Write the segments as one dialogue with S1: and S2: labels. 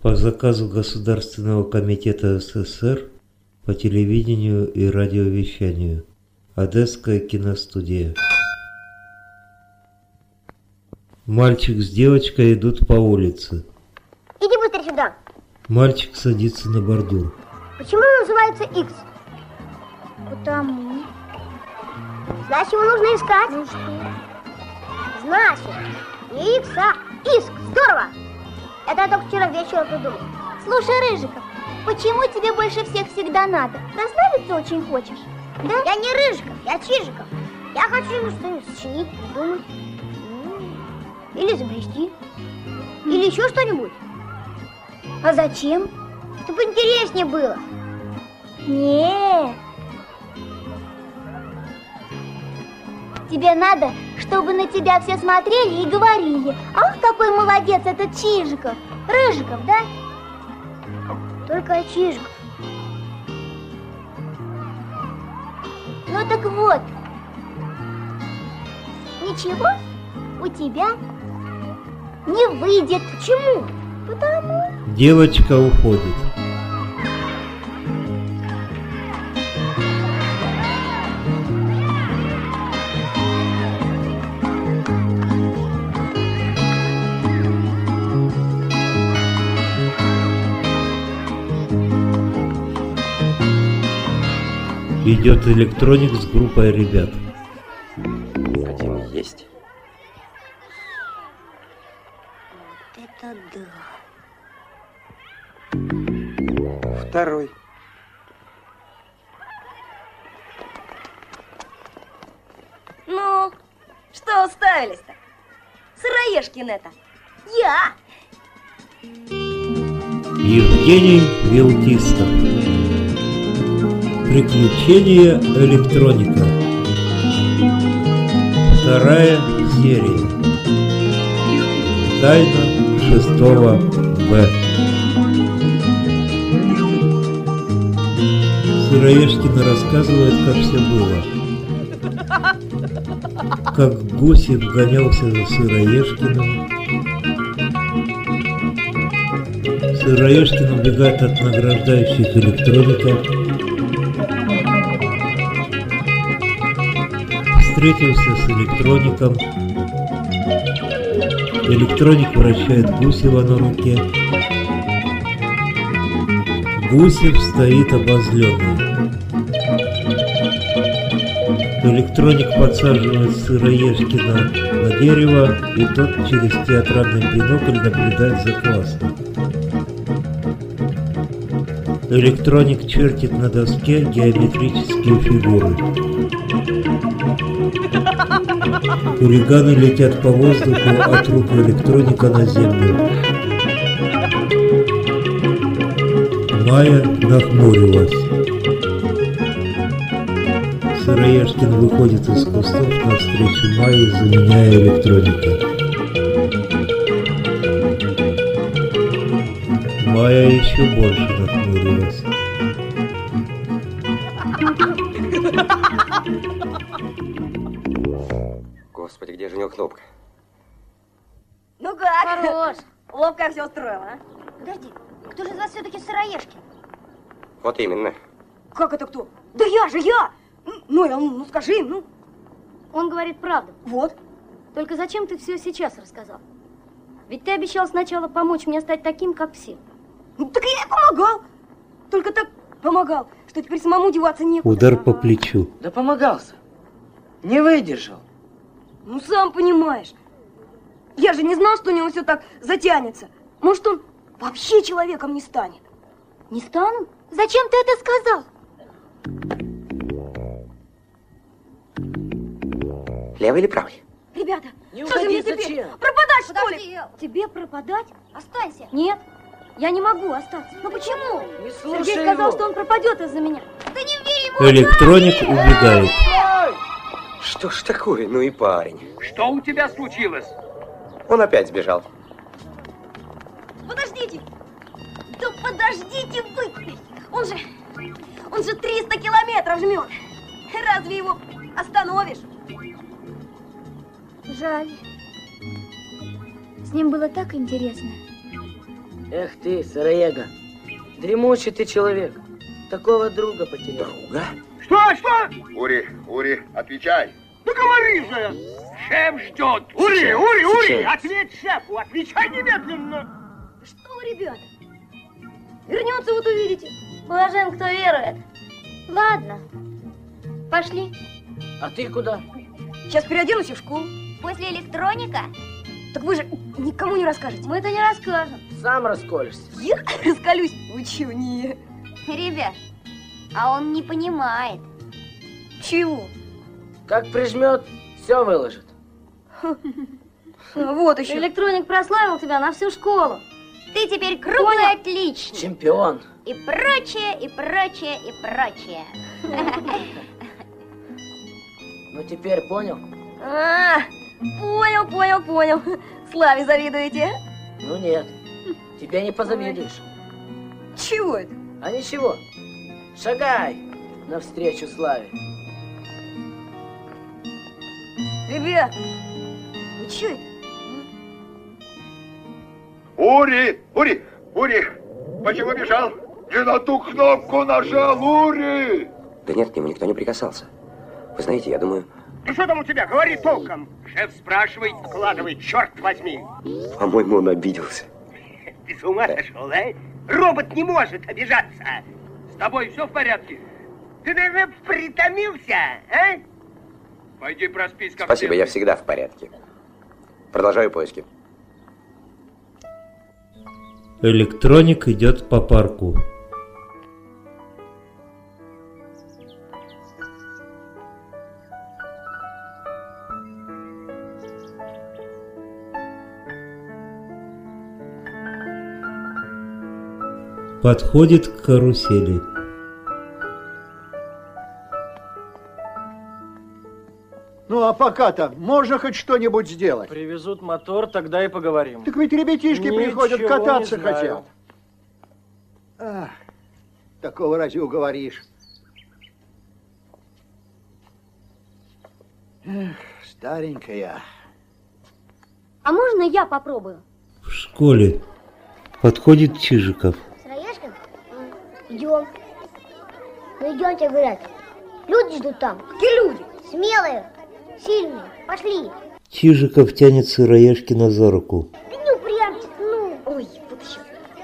S1: По заказу Государственного комитета СССР по телевидению и радиовещанию. Одесская киностудия. Мальчик с девочкой идут по улице.
S2: Иди быстро сюда.
S1: Мальчик садится на бордюр.
S2: Почему он называется X?
S3: Потому.
S2: Значит, его нужно искать.
S3: Ну что?
S2: Значит, не X, а Иск. Здорово. Это я только вчера вечером придумал.
S3: Слушай, Рыжиков, почему тебе больше всех всегда надо? Прославиться очень хочешь?
S2: Да? Я не Рыжиков, я Чижиков. Я хочу ему что-нибудь сочинить, придумать. Или изобрести. Или еще что-нибудь.
S3: А зачем?
S2: Чтобы интереснее было.
S3: Нет. Тебе надо, чтобы на тебя все смотрели и говорили: ах, какой молодец этот Чижиков. Рыжиков, да?
S2: Только Чижиков.
S3: Ну так вот. Ничего у тебя не выйдет.
S2: Почему?
S3: Потому.
S1: Девочка уходит. Идет электроник с группой ребят.
S4: Один есть.
S2: Это да.
S4: Второй.
S5: Ну, что уставились-то? Сыроежкин это. Я.
S1: Евгений Вилтистов. Приключения электроника. Вторая серия. Тайна 6-го Б. Сыроежкина рассказывает, как все было. Как Гусев гонялся за Сыроежкиным. Сыроежкин убегает от награждающих электроника. Встретился с электроником. Электроник вращает Гусева на руке. Гусев стоит обозленный. Электроник подсаживает Сыроежкина на дерево, и тот через театральный бинокль наблюдает за классом. Электроник чертит на доске геометрические фигуры. Хулиганы летят по воздуху от рук электроника на землю. Майя нахмурилась. Сыроежкин выходит из кустов навстречу Майе, заменяя электроника. Майя еще больше нахмурилась.
S4: Господи, где же у него кнопка?
S5: Ну как?
S2: Хорош.
S5: Ловко все устроил, а?
S2: Подожди, кто же из вас все-таки Сыроежкин?
S4: Вот именно.
S5: Как это кто? Да я же, я! Ну скажи им, ну.
S3: Он говорит правду.
S5: Вот.
S3: Только зачем ты все сейчас рассказал? Ведь ты обещал сначала помочь мне стать таким, как все.
S5: Ну так я и помогал. Только так помогал, что теперь самому деваться некуда.
S1: Удар по плечу.
S6: Да помогался. Не выдержал.
S5: Ну сам понимаешь. Я же не знал, что у него все так затянется. Может, он вообще человеком не станет.
S3: Не стану? Зачем ты это сказал?
S4: Левый или правый?
S5: Ребята,
S6: Не
S5: что же мне
S6: уходи,
S5: теперь?
S6: зачем?
S5: Пропадать, что ли?
S3: Тебе пропадать?
S2: Останься.
S3: Нет, я не могу остаться.
S2: Ну почему?
S6: Не слушай
S3: Сергей сказал,
S6: его.
S3: что он пропадет из-за меня.
S2: Ты не верь ему.
S1: Электроник убегает.
S4: Что ж такое? Ну и парень.
S7: Что у тебя случилось?
S4: Он опять сбежал.
S5: Подождите! Да подождите вы! Он же 300 километров жмет! Разве его остановишь?
S3: Жаль. С ним было так интересно.
S6: Эх ты, сыроега. Дремучий ты человек. Такого друга потерял.
S4: Друга?
S7: Что?
S8: Ури, отвечай.
S7: Да говори же! Шеф ждет! Ури! Ответь шефу! Отвечай немедленно!
S5: Что вы, ребята? Вернется, вот увидите.
S3: Блажен, кто верует. Ладно, пошли.
S6: А ты куда?
S5: Сейчас переоденусь и в школу.
S3: После электроника
S5: Так вы же никому не расскажете.
S3: мы-то не расскажем.
S6: Сам расколешься.
S5: Я раскалюсь. Вы чего, не?
S3: Ребят, а он не понимает.
S5: Чего?
S6: Как прижмет, все выложит.
S5: Вот еще.
S3: Электроник прославил тебя на всю школу. Ты теперь круглый отличник.
S6: Чемпион.
S3: И прочее, и прочее, и прочее.
S6: Ну теперь понял?
S5: А, понял. Славе завидуете?
S6: Ну нет. Тебе не позавидуешь.
S5: Чего это?
S6: А ничего. Шагай навстречу славе.
S5: Ребят, вы что это?
S8: Ури, почему бежал? Не на ту кнопку нажал, Ури!
S4: Да нет, к нему никто не прикасался. Вы знаете, я думаю...
S7: Ну что там у тебя? Говори толком. Шеф спрашивает, вкладывай, черт возьми.
S4: По-моему, он обиделся.
S7: Ты с ума сошел, а? Робот не может обижаться. С тобой все в порядке? Ты даже притомился, а? Пойди проспись как
S4: Спасибо, я всегда в порядке. Продолжаю поиски.
S1: Электроник идет по парку. Подходит к карусели.
S9: Ну а пока-то можно хоть что-нибудь сделать?
S10: Привезут мотор, тогда и поговорим.
S9: Так ведь ребятишки
S10: Ничего
S9: приходят, кататься
S10: не знаю.
S9: хотят. Ах, такого разве уговоришь? Эх, старенькая.
S3: А можно я попробую?
S1: В школе. Подходит Чижиков.
S2: Сыроежкин? Идем. Ну идемте, говорят. Люди ждут там.
S5: Какие люди?
S2: Смелые, сильные. Пошли.
S1: Чижиков тянет Сыроежкина за руку.
S2: Да не упрямьтесь, ну.
S5: Ой, вот еще.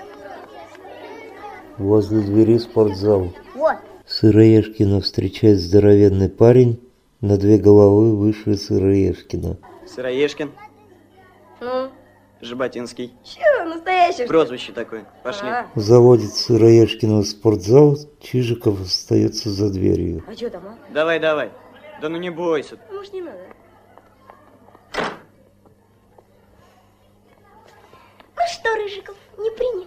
S1: Возле двери спортзал.
S2: Вот.
S1: Сыроежкина встречает здоровенный парень на 2 головы выше Сыроежкина.
S10: Сыроежкин,
S5: Ну,
S10: Жаботинский.
S5: че, настоящий?
S10: Прозвище такое. Пошли.
S1: Заводит Сыроежкина в спортзал, Чижиков остается за дверью.
S5: А что там, а?
S10: Давай. Да ну не бойся.
S5: Может, не надо?
S3: Ну что, Рыжиков, не приняли?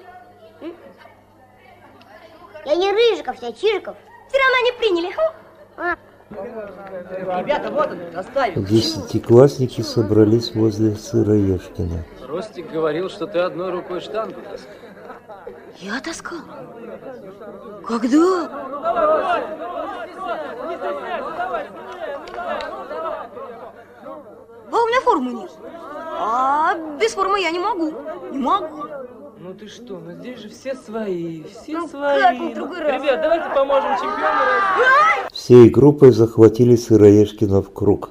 S2: Я не Рыжиков, я Чижиков.
S3: Все равно не приняли.
S6: Ребята, вот он, доставил.
S1: 10-классники собрались возле Сыроежкина.
S10: Ростик говорил, что ты одной рукой штангу таскал.
S5: Я таскал? Когда? А у меня формы нет. А без формы я не могу. Не могу.
S10: Ну ты что, ну здесь же все свои, все
S5: Ну
S10: свои.
S5: как в другой раз?
S10: Ребят, давайте поможем чемпиону.
S1: Всей группой захватили Сыроежкина в круг.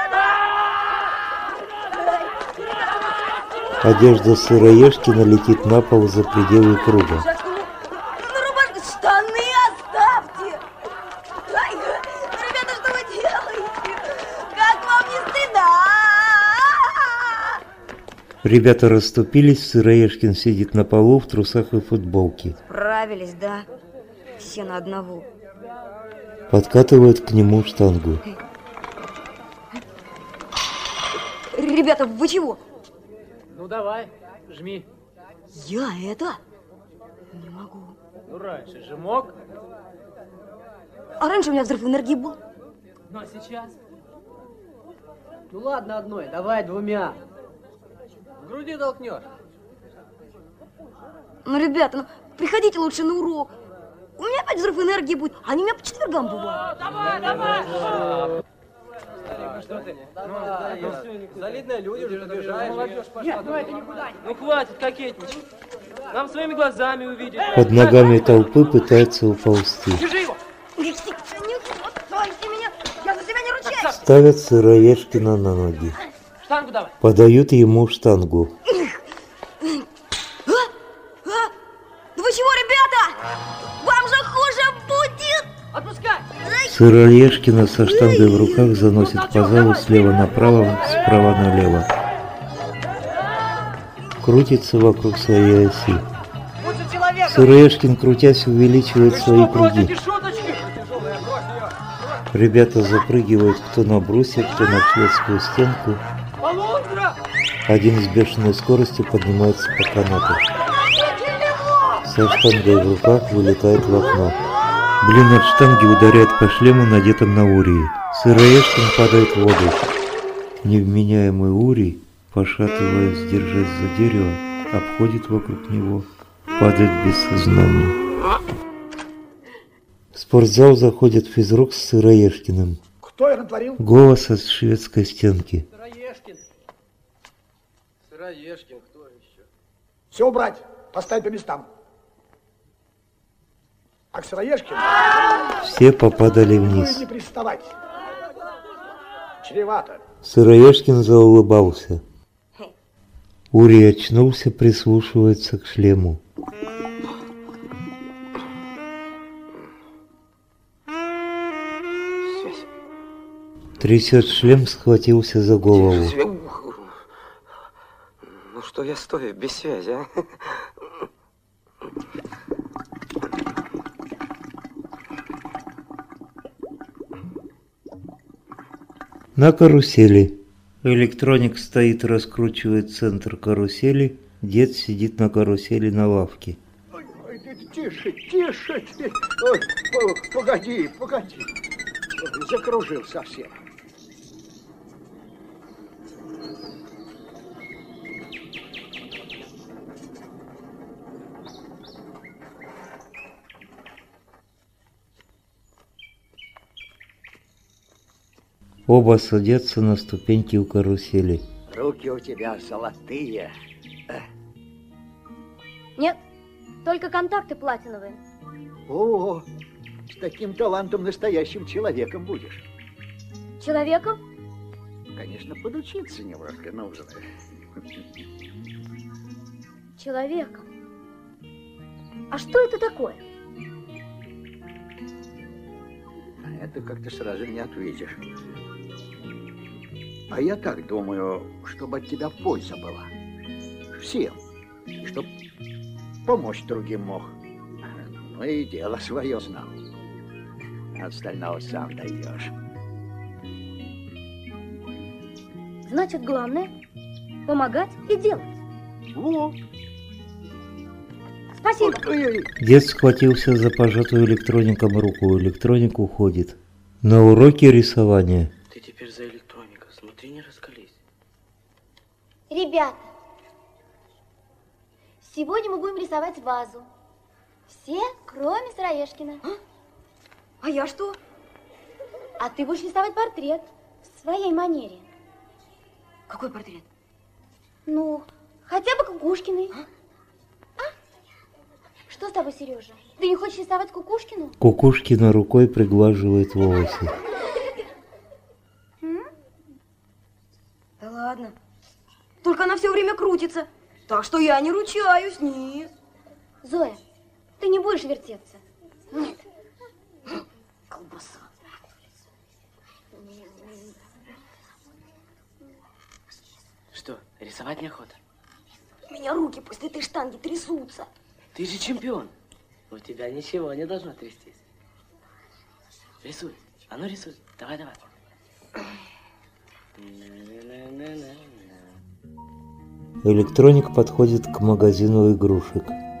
S1: Одежда Сыроежкина летит на пол за пределы круга.
S5: Ну, рубашку, штаны оставьте! Ай, ребята, что вы делаете? Как вам не стыда?
S1: Ребята расступились, Сыроежкин сидит на полу в трусах и футболке.
S5: Справились, да? Все на одного.
S1: Подкатывают к нему штангу.
S5: Ребята, вы чего?
S10: Ну давай, жми.
S5: Я это? Не могу.
S10: Ну раньше же мог.
S5: А раньше у меня взрыв энергии был.
S10: Ну а сейчас?
S6: Ну ладно одной, давай 2.
S10: В груди толкнешь.
S5: Ну, ребята, ну, приходите лучше на урок. У меня опять взрыв энергии будет. Они у меня по четвергам бывают.
S10: Давай. Что ты? Солидные люди уже добежали. Молодежь пошла. Нет, ну это никуда. Ну хватит кокетничать. Нам своими глазами увидеть.
S1: Под ногами толпы пытается уползти.
S10: Держи его!
S5: Отстойте меня! Я за себя не ручаюсь!
S1: Ставят Сыроежкина на ноги.
S10: Штангу давай.
S1: Подают ему штангу.
S5: Да вы чего, ребята? Вам же хуже будет!
S10: Отпускай!
S1: Сыроежкина со штангой в руках заносит по залу слева направо, справа налево. Крутится вокруг своей оси. Сыроежкин, крутясь, увеличивает свои круги. Ребята запрыгивают кто на брусья, кто на шведскую стенку. Один с бешеной скоростью поднимается по канату. Со штангой в руках вылетает в окно. Блин от штанги ударяет по шлему, надетым на Урии. Сыроежкин падает в воду. Невменяемый Урий, пошатываясь, держась за дерево, обходит вокруг него, падает без сознания. В спортзал заходит физрук с Сыроежкиным.
S9: Кто это натворил?
S1: Голос от шведской стенки.
S10: Сыроежкин. Сыроежкин, кто еще?
S9: Все убрать, поставить по местам. А к Сыроежкину?
S1: Все попадали вниз.
S9: Не приставать. Чревато.
S1: Сыроежкин заулыбался. Урий очнулся, прислушивается к шлему. Трясет шлем, схватился за голову.
S4: Ну что я стою без связи, а?
S1: На карусели. Электроник стоит, раскручивает центр карусели. Дед сидит на карусели на лавке.
S9: Ой, тише, тише. Ой, погоди. Закружил совсем.
S1: Оба садятся на ступеньки у карусели.
S9: Руки у тебя золотые.
S3: Нет, только контакты платиновые.
S9: О, с таким талантом настоящим человеком будешь.
S3: Человеком?
S9: Конечно, подучиться немножко нужно.
S3: Человеком. А что это такое?
S9: Это как-то сразу не ответишь. А я так думаю, чтобы от тебя польза была. Всем. И чтоб помочь другим мог. Ну и дело свое знал. Остального сам дойдешь.
S3: Значит, главное помогать и делать.
S9: Во.
S3: Спасибо.
S9: Ой-ой-ой.
S1: Дед схватился за пожатую электроником руку. Электроник уходит. На уроке рисования.
S6: Ты теперь за электроника. Смотри, не раскались.
S3: Ребята, сегодня мы будем рисовать вазу. Все, кроме Сыроежкина.
S5: А я что?
S3: А ты будешь рисовать портрет в своей манере.
S5: Какой портрет?
S3: Ну, хотя бы Кукушкиной. А? Что с тобой, Сережа? Ты не хочешь рисовать Кукушкину?
S1: Кукушкина рукой приглаживает волосы.
S5: Да ладно. Только она все время крутится. Так что я не ручаюсь, нет.
S3: Зоя, ты не будешь вертеться?
S5: Нет. Колбаса.
S6: Что, рисовать неохота?
S5: У меня руки после этой штанги трясутся.
S6: Ты же чемпион. У тебя ничего не должно трястись. Рисуй. А ну рисуй. Давай.
S1: Электроник подходит к магазину игрушек.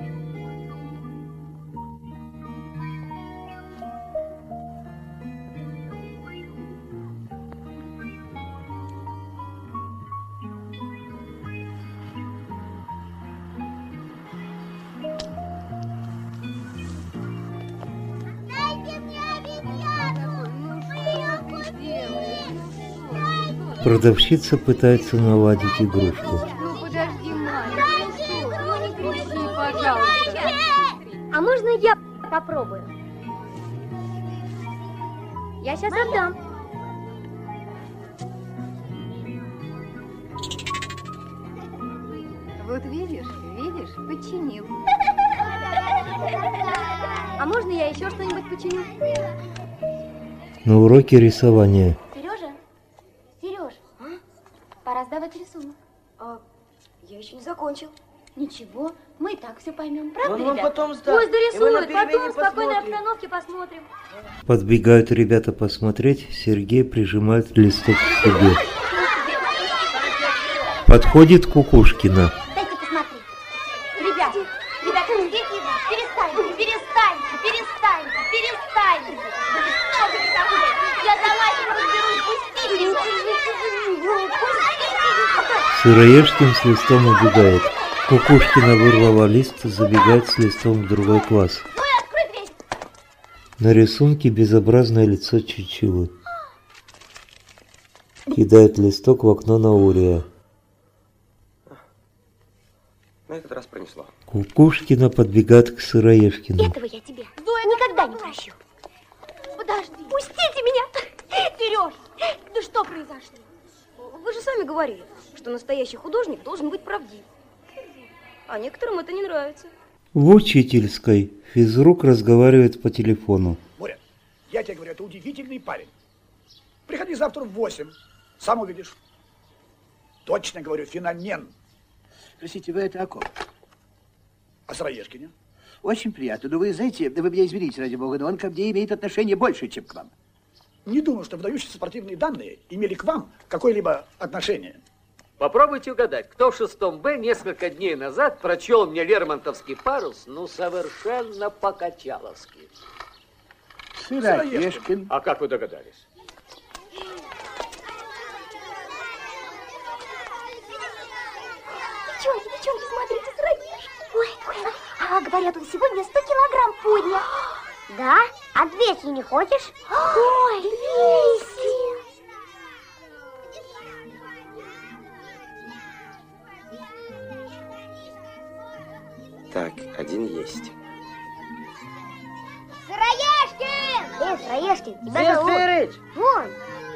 S1: Продавщица пытается наладить игрушку.
S11: Ну подожди, Маня, ну что, ну не кричи, пожалуйста.
S3: А можно я попробую? Я сейчас отдам.
S5: Вот видишь, починил.
S3: А можно я еще что-нибудь починю?
S1: На уроке рисования.
S3: Сереж, пора сдавать рисунок.
S5: Я еще не закончил.
S3: Ничего, мы и так все поймем, правда,
S6: Он
S3: ребята?
S6: потом сдаст.
S3: Пусть дорисуют,
S6: И мы на
S3: потом в
S6: перемене
S3: спокойной
S6: посмотрим.
S3: обстановке посмотрим.
S1: Подбегают ребята посмотреть, Сергей прижимает листок к себе. Подходит Кукушкина.
S3: Дайте посмотреть. Ребята, перестаньте. Что же вы такое? Я сама с ним разберусь, пустите.
S1: Сыроежкин с листом убегает. Кукушкина вырвала лист, забегает с листом в другой класс. На рисунке безобразное лицо Чучелы. Кидает листок в окно Наурия.
S4: На этот раз пронесло.
S1: Кукушкина подбегает к Сыроежкину.
S3: Этого я тебе никогда не прощу. Подожди. Пустите меня. Сереж, да что произошло?
S5: Вы же сами говорили, что настоящий художник должен быть правдив. А некоторым это не нравится.
S1: В учительской физрук разговаривает по телефону.
S11: Боря, я тебе говорю, это удивительный парень. Приходи завтра в 8, сам увидишь. Точно говорю, феномен.
S12: Простите, вы это о ком?
S11: О Сыроежкине.
S12: Очень приятно. Но вы знаете, да вы меня извините, ради бога, но он ко мне имеет отношение больше, чем к вам.
S11: Не думаю, что выдающиеся спортивные данные имели к вам какое-либо отношение.
S13: Попробуйте угадать, кто в 6 Б несколько дней назад прочел мне Лермонтовский парус, ну, совершенно по-качаловски.
S12: Сыроежкин.
S13: А как вы догадались?
S3: Девчонки, смотрите, Сыроежкин. Ой, а говорят, он сегодня 100 килограмм поднял.
S2: Да? А 200 не хочешь?
S3: Ой, 200.
S4: Так, один есть.
S2: Сыроежкин! Сыроежкин, тебя
S6: Здесь
S2: зовут.
S6: Сырыч!
S2: Вон.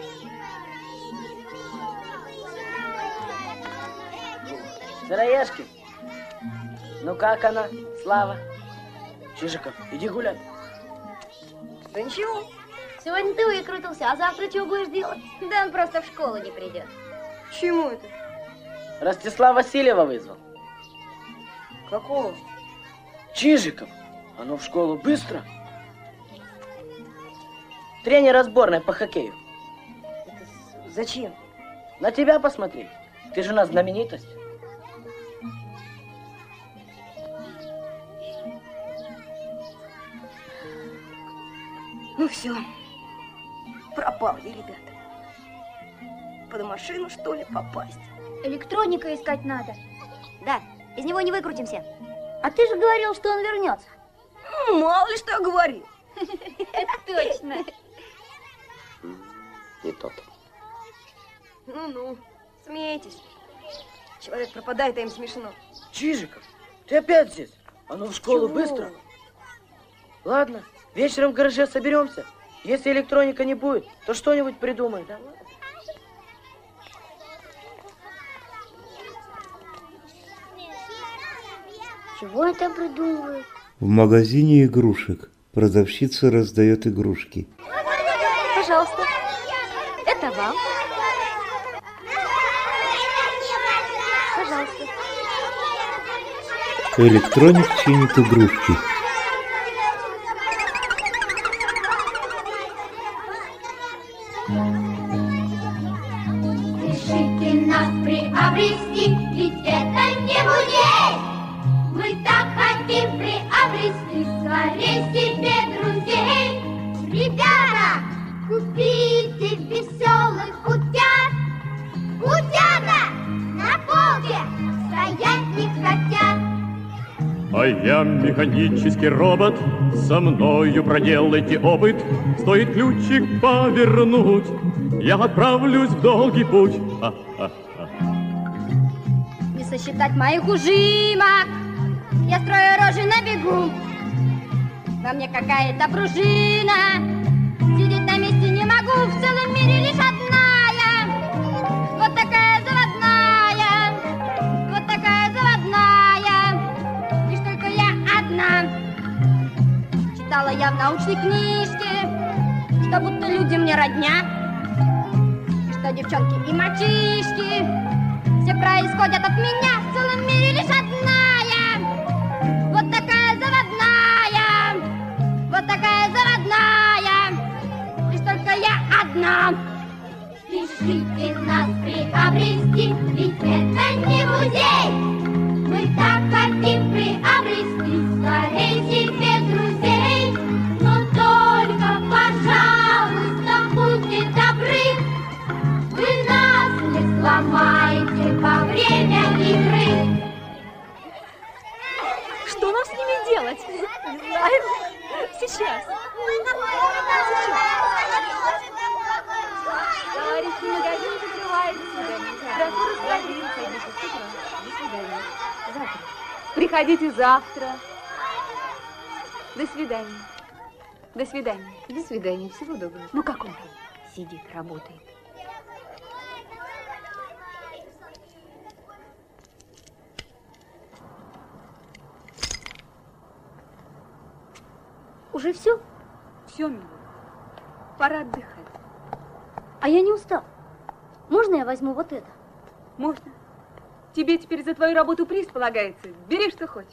S6: Сыроежкин, ну как она, Слава? Чижиков, иди гулять.
S5: Да ничего.
S3: Сегодня ты выкрутился, а завтра что будешь делать?
S2: Да он просто в школу не придет.
S5: Чему это?
S6: Ростислав Васильева вызвал.
S5: Какого?
S6: Чижиков, а ну в школу быстро. Тренер сборной по хоккею.
S5: Зачем?
S6: На тебя посмотреть. Ты же у нас знаменитость.
S5: Ну все, пропал я, ребята. Под машину, что ли, попасть?
S3: Электроника искать надо.
S2: Да, без него не выкрутимся.
S3: А ты же говорил, что он вернется.
S5: Ну, мало ли что я говорил.
S3: Это точно.
S4: Не тот.
S5: Ну-ну, смейтесь. Человек пропадает, а им смешно.
S6: Чижиков, ты опять здесь? А ну в школу
S5: Чего?
S6: быстро. Ладно, вечером в гараже соберемся. Если электроника не будет, то что-нибудь придумаем.
S2: Чего это придумывает?
S1: В магазине игрушек продавщица раздает игрушки.
S3: Пожалуйста. Это вам. Пожалуйста.
S1: Электроник чинит игрушки.
S3: Решите нас приобрести, ведь это не музей. Мы так хотим приобрести скорее себе друзей. Ребята, купите веселых утят. Утята на полке стоять не хотят.
S14: А я механический робот, со мною проделайте опыт. Стоит ключик повернуть, я отправлюсь в долгий путь.
S3: Не сосчитать моих ужимок,
S2: Я строю рожи на бегу. Во мне какая-то пружина. Сидеть на месте не могу. В целом мире лишь одна я. Вот такая заводная. Вот такая заводная. Лишь только я одна. Читала я в научной книжке, что будто люди мне родня. И что девчонки и мальчишки все происходят от меня. В целом мире лишь одна я. Вот такая заводная. Вот такая заводная. Лишь только я одна. Спешите нас приобрести, ведь это не музей. Мы так хотим приобрести скорей себе друзей. Но только, пожалуйста, будьте добры, вы нас не сломаете во время игры.
S5: Что нам с ними делать? Не знаю. Сейчас. Товарищи, магазин закрывается. Температура стабильная. До свидания. Завтра. Приходите завтра. До свидания. До свидания. До свидания. Всего доброго. Ну как он там? Сидит, работает.
S3: Уже все?
S5: Все, милый. Пора отдыхать.
S3: А я не устал. Можно я возьму вот это?
S5: Можно. Тебе теперь за твою работу приз полагается. Бери, что хочешь.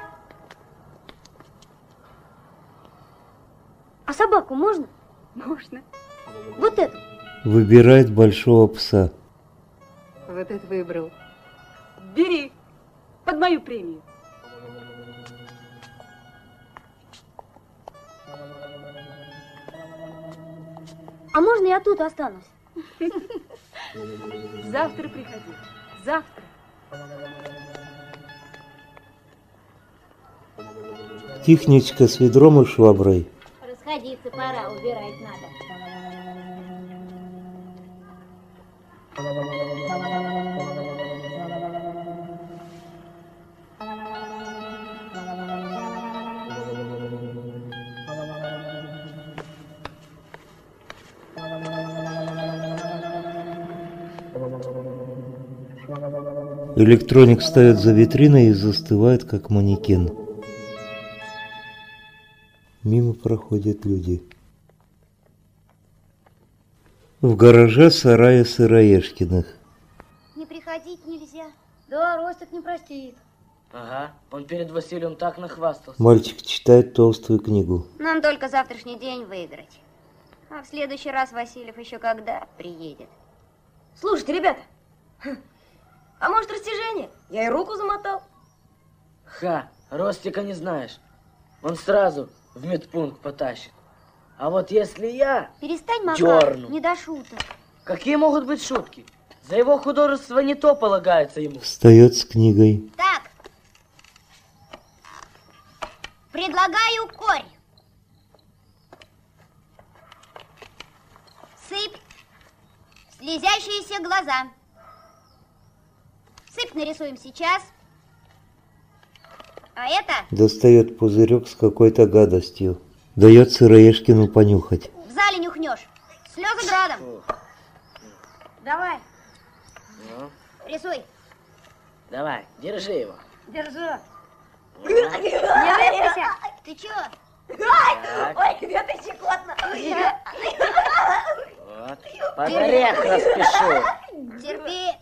S3: А собаку можно?
S5: Можно.
S3: Вот эту.
S1: Выбирает большого пса.
S5: Вот это выбрал. Бери. Под мою премию.
S3: А можно я тут останусь?
S5: Завтра приходи. Завтра.
S1: Тихнечка с ведром и шваброй.
S3: Расходиться пора, убирать надо.
S1: Электроник встает за витриной и застывает, как манекен. Мимо проходят люди. В гараже сарая Сыроежкиных.
S2: Не приходить нельзя. Да, Ростик не простит.
S6: Ага, он перед Василием так нахвастался.
S1: Мальчик читает толстую книгу.
S2: Нам только завтрашний день выиграть. А в следующий раз Васильев еще когда приедет?
S5: Слушайте, ребята, а может растяжение? Я и руку замотал.
S6: Ха, Ростика не знаешь. Он сразу в медпункт потащит. А вот если я
S2: Перестань, Макар,
S6: дерну...
S2: не до шуток.
S6: Какие могут быть шутки? За его художество не то полагается ему.
S1: Встает с книгой.
S2: Так. Предлагаю корь. Сыпь. Слезящиеся глаза. Сыпь нарисуем сейчас. А это?
S1: Достает пузырек с какой-то гадостью. Дает Сыроежкину понюхать.
S2: В зале нюхнешь. Слезы градом. Давай.
S6: Ну,
S2: Рисуй.
S6: давай, держи его.
S2: Держу. Не рыпайся. Ты чё?
S5: Ой, это щекотно.
S6: Вот, под орех распишу.
S2: Терпи.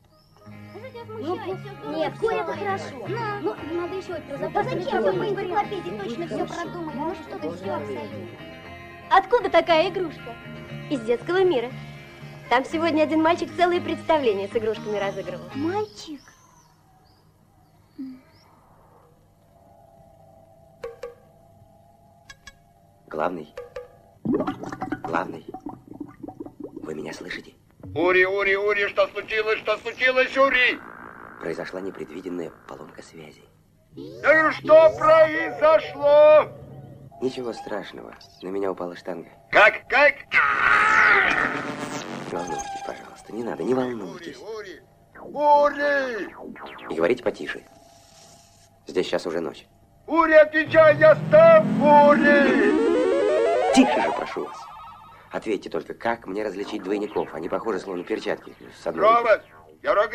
S3: Нет, корь это хорошо. Ну, надо еще это разобрать. Зачем вы по энциклопедии точно все продумали? Может, что-то все абсолютно.
S15: Откуда такая игрушка? Из детского мира. Там сегодня один мальчик целые представления с игрушками разыгрывал.
S3: Мальчик?
S4: Главный. Вы меня слышите?
S8: Ури, что случилось, Ури?
S4: Произошла непредвиденная поломка связи.
S8: Да что произошло?
S4: Ничего страшного. На меня упала штанга.
S8: Как?
S4: Не волнуйтесь, пожалуйста. Не надо, не волнуйтесь.
S8: Ури!
S4: И говорите потише. Здесь сейчас уже ночь.
S8: Ури, отвечай, я став, Ури!
S4: Тише же, прошу вас. Ответьте только, как мне различить двойников? Они похожи, словно перчатки. С одной...
S8: Робот!
S7: Шеф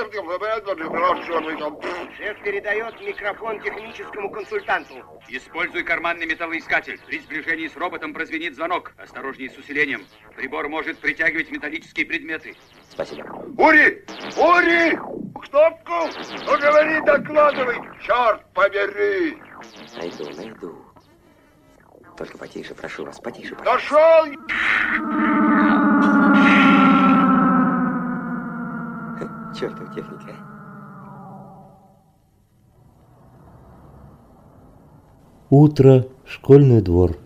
S7: передает микрофон техническому консультанту.
S16: Используй карманный металлоискатель. При сближении с роботом прозвенит звонок. Осторожнее с усилением. Прибор может притягивать металлические предметы.
S4: Спасибо.
S8: Ури! Ури! Кнопку! Ну говори, докладывай! Черт побери!
S4: Найду. Только потише, прошу вас, потише.
S8: Нашел!
S4: Чертова техника.
S1: Утро, школьный двор.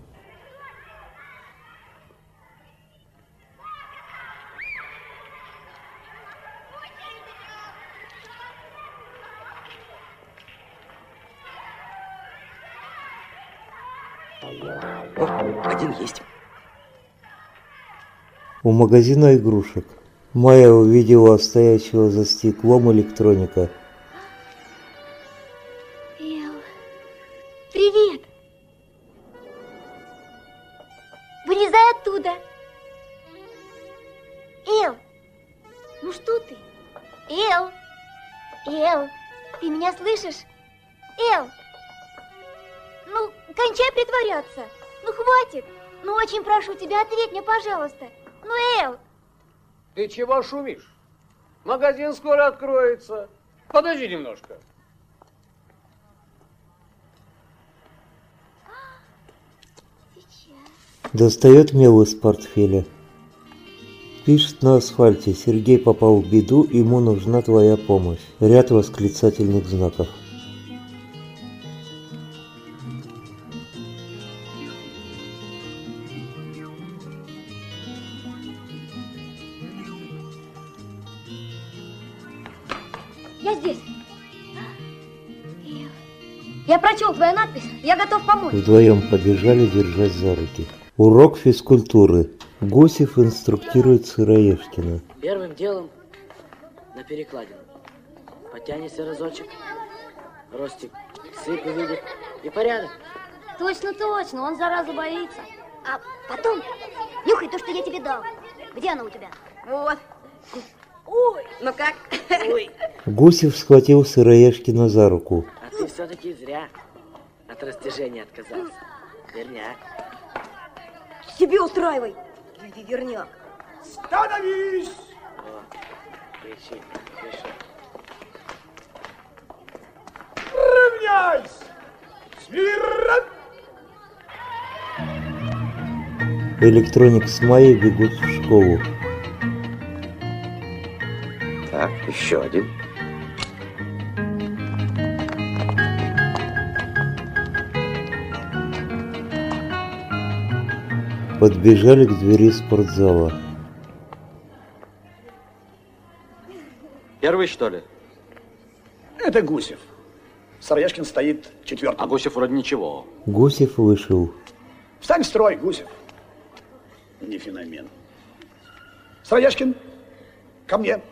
S4: О, один есть.
S1: У магазина игрушек. Майя увидела стоящего за стеклом электроника.
S3: Эл, привет! Вылезай оттуда! Эл, ну что ты? Эл, ты меня слышишь? Эл, ну, кончай притворяться. Ну, хватит. Ну, очень прошу тебя, ответь мне, пожалуйста. Ну, Эл.
S13: Ты чего шумишь? Магазин скоро откроется. Подожди немножко.
S1: Достает мел из портфеля. Пишет на асфальте: Сергей попал в беду, ему нужна твоя помощь. Ряд восклицательных знаков.
S15: Я здесь. Я прочел твою надпись. Я готов помочь.
S1: Вдвоем побежали, держась за руки. Урок физкультуры. Гусев инструктирует Сыроежкина.
S6: Первым делом на перекладину. Потянешься разочек. Ростик сыпь увидит. И порядок.
S15: Точно, он зараза боится.
S3: А потом нюхай то, что я тебе дал. Где оно у тебя?
S15: Вот. Ой, ну как? Ой.
S1: Гусев схватил Сыроежкина за руку.
S6: А ты все-таки зря от растяжения отказался. Верняк.
S15: Себе устраивай. Верняк.
S11: Становись!
S6: Вот. Кричи.
S11: Равняйся! Смирно!
S1: Электроник с Майей бегут в школу.
S4: Так, еще один.
S1: Подбежали к двери спортзала.
S17: Первый, что ли?
S11: Это Гусев. Сыроежкин стоит четвертым.
S17: А Гусев вроде ничего.
S1: Гусев вышел.
S11: Встань в строй, Гусев. Не феномен. Сыроежкин, ко мне.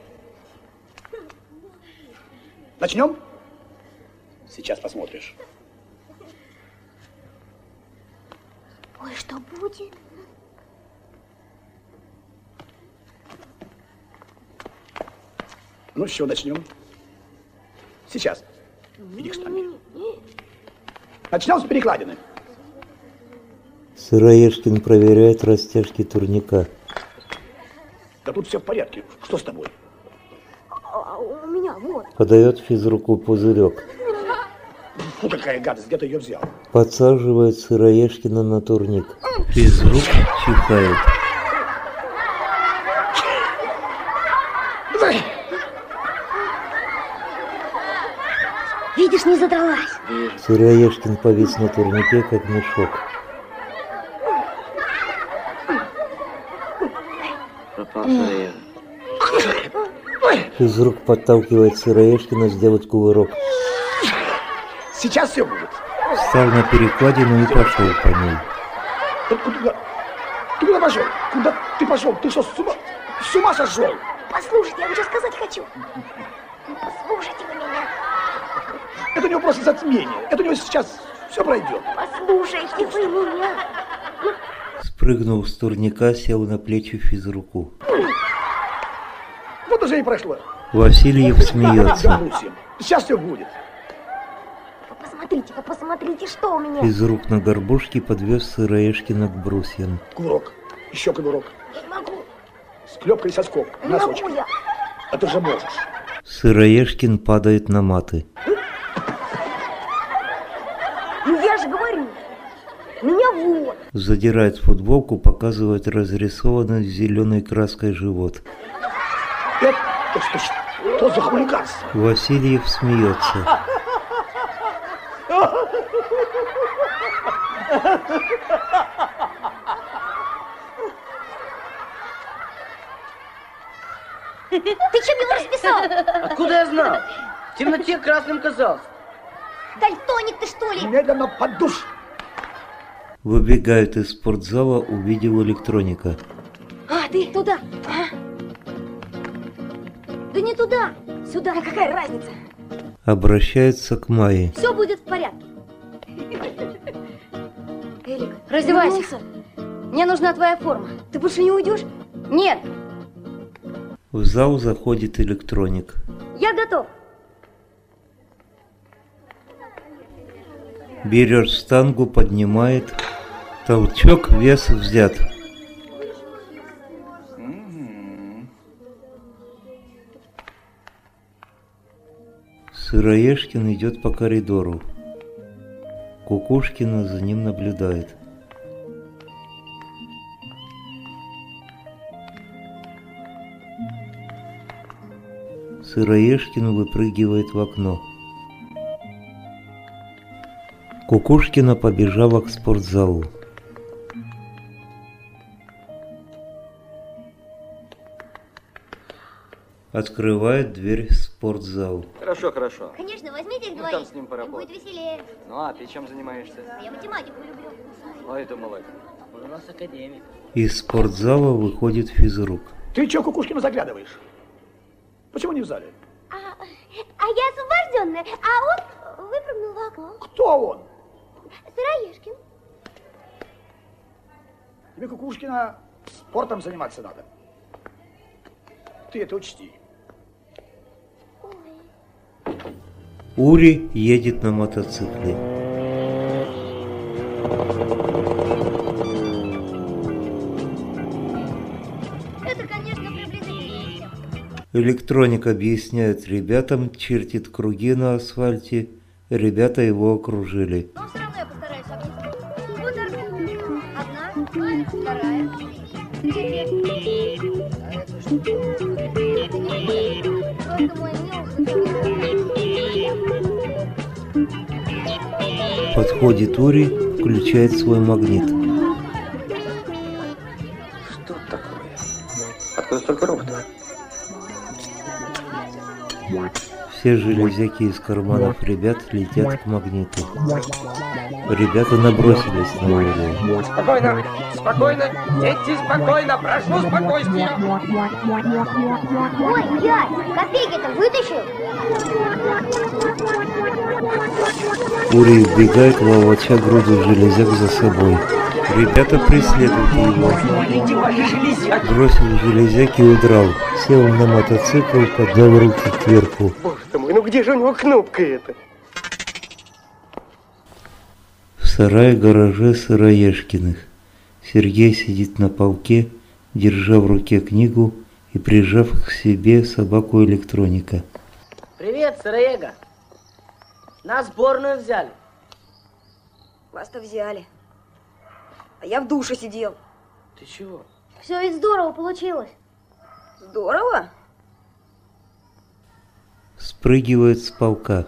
S11: Начнем? Сейчас посмотришь.
S3: Ой, что будет?
S11: Ну, с чего начнем? Сейчас. Иди к штанге. Начнем с перекладины.
S1: Сыроежкин проверяет растяжки турника.
S11: Да тут все в порядке. Что с тобой?
S15: У меня вот.
S1: Подает физруку пузырек.
S11: Фу, какая гадость, где ты ее взял?
S1: Подсаживает Сыроежкина на турник. Физрук чихает.
S3: Видишь, не задралась.
S1: Сыроежкин повис на турнике, как мешок.
S6: Пропал Сыроежкин.
S1: Физрук подталкивает Сыроежкина сделать кувырок.
S11: Сейчас все будет.
S1: Встал на перекладину и пошел по ней.
S11: Ты куда пошел? Куда ты пошел? Ты что, с ума сошел?
S3: Послушайте, я вам что сказать хочу. Слушайте вы меня.
S11: Это у него просто затмение. Это у него сейчас все пройдет.
S3: Послушайте вы меня.
S1: Спрыгнул с турника, сел на плечи физруку.
S11: Вот уже и прошло.
S1: Васильев смеется.
S11: Сейчас все будет.
S3: Посмотрите-ка, посмотрите, что у меня.
S1: Физрук на горбушке подвез Сыроежкина к брусьям.
S11: Кувырок. Еще кувырок.
S3: Я не могу.
S11: С клепкой сосков.
S3: Не могу я.
S11: А ты же можешь.
S1: Сыроежкин падает на маты.
S3: Ну я же говорю. Меня вот.
S1: Задирает футболку, показывает разрисованный зеленой краской живот.
S11: Это что за хулиганство?
S1: Васильев смеется.
S3: Ты что меня расписал?
S6: Откуда я знал? В темноте красным казался.
S3: Дальтоник ты что ли?
S11: Немедленно под душ.
S1: Выбегает из спортзала, увидел электроника.
S3: А, ты туда. Ага. Да не туда. Сюда. Какая разница?
S1: Обращается к Майе.
S3: Все будет в порядке.
S2: Элик, раздевайся. Мне нужна твоя форма.
S3: Ты больше не уйдешь?
S2: Нет.
S1: В зал заходит электроник.
S2: Я готов.
S1: Берет штангу, поднимает. Толчок, вес взят. Сыроежкин идет по коридору. Кукушкина за ним наблюдает. Сыроежкин выпрыгивает в окно. Кукушкина побежала к спортзалу. Открывает дверь в спортзал.
S17: Хорошо, хорошо.
S3: Конечно, возьмите их
S17: Мы там
S3: двоих.
S17: с ним
S3: Им
S17: поработаем.
S3: будет веселее.
S17: Ну а ты чем занимаешься?
S3: Я математику люблю.
S17: Ой, ты молодец.
S6: Он у нас академик.
S1: Из спортзала выходит физрук.
S11: Ты че Кукушкину заглядываешь? Почему не в зале?
S3: А я освобожденная, а он выпрыгнул в окно.
S11: Кто он?
S3: Сыроежкин.
S11: Тебе, Кукушкина, спортом заниматься надо. Ты это учти.
S1: Ури едет на мотоцикле.
S3: Это, конечно, приблизительно.
S1: Электроник объясняет ребятам, чертит круги на асфальте. Ребята его окружили.
S3: Но все равно я постараюсь объяснить. Вот одна, вторая, теперь. Это не только мой
S1: Подходит Ури, включает свой магнит.
S4: Что такое? Откуда столько роботов?
S1: Все железяки из карманов ребят летят к магниту. Ребята набросились на Ури.
S7: Спокойно, спокойно, дети, спокойно, прошу спокойствия.
S3: Ой, дядь, копейки-то вытащил?
S1: Ури убегает, волоча груду железяк за собой. Ребята преследуют его. Бросил железяк и удрал. Сел на мотоцикл, поднял руки кверху.
S7: Боже ты мой, ну где же у него кнопка эта?
S1: В сарае-гараже Сыроежкиных. Сергей сидит на полке, держа в руке книгу и прижав к себе собаку электроника.
S6: Привет, Сыроега. Нас в сборную взяли.
S15: Вас-то взяли. А я в душе сидел.
S6: Ты чего?
S3: Все ведь здорово получилось.
S15: Здорово?
S1: Спрыгивает с полка.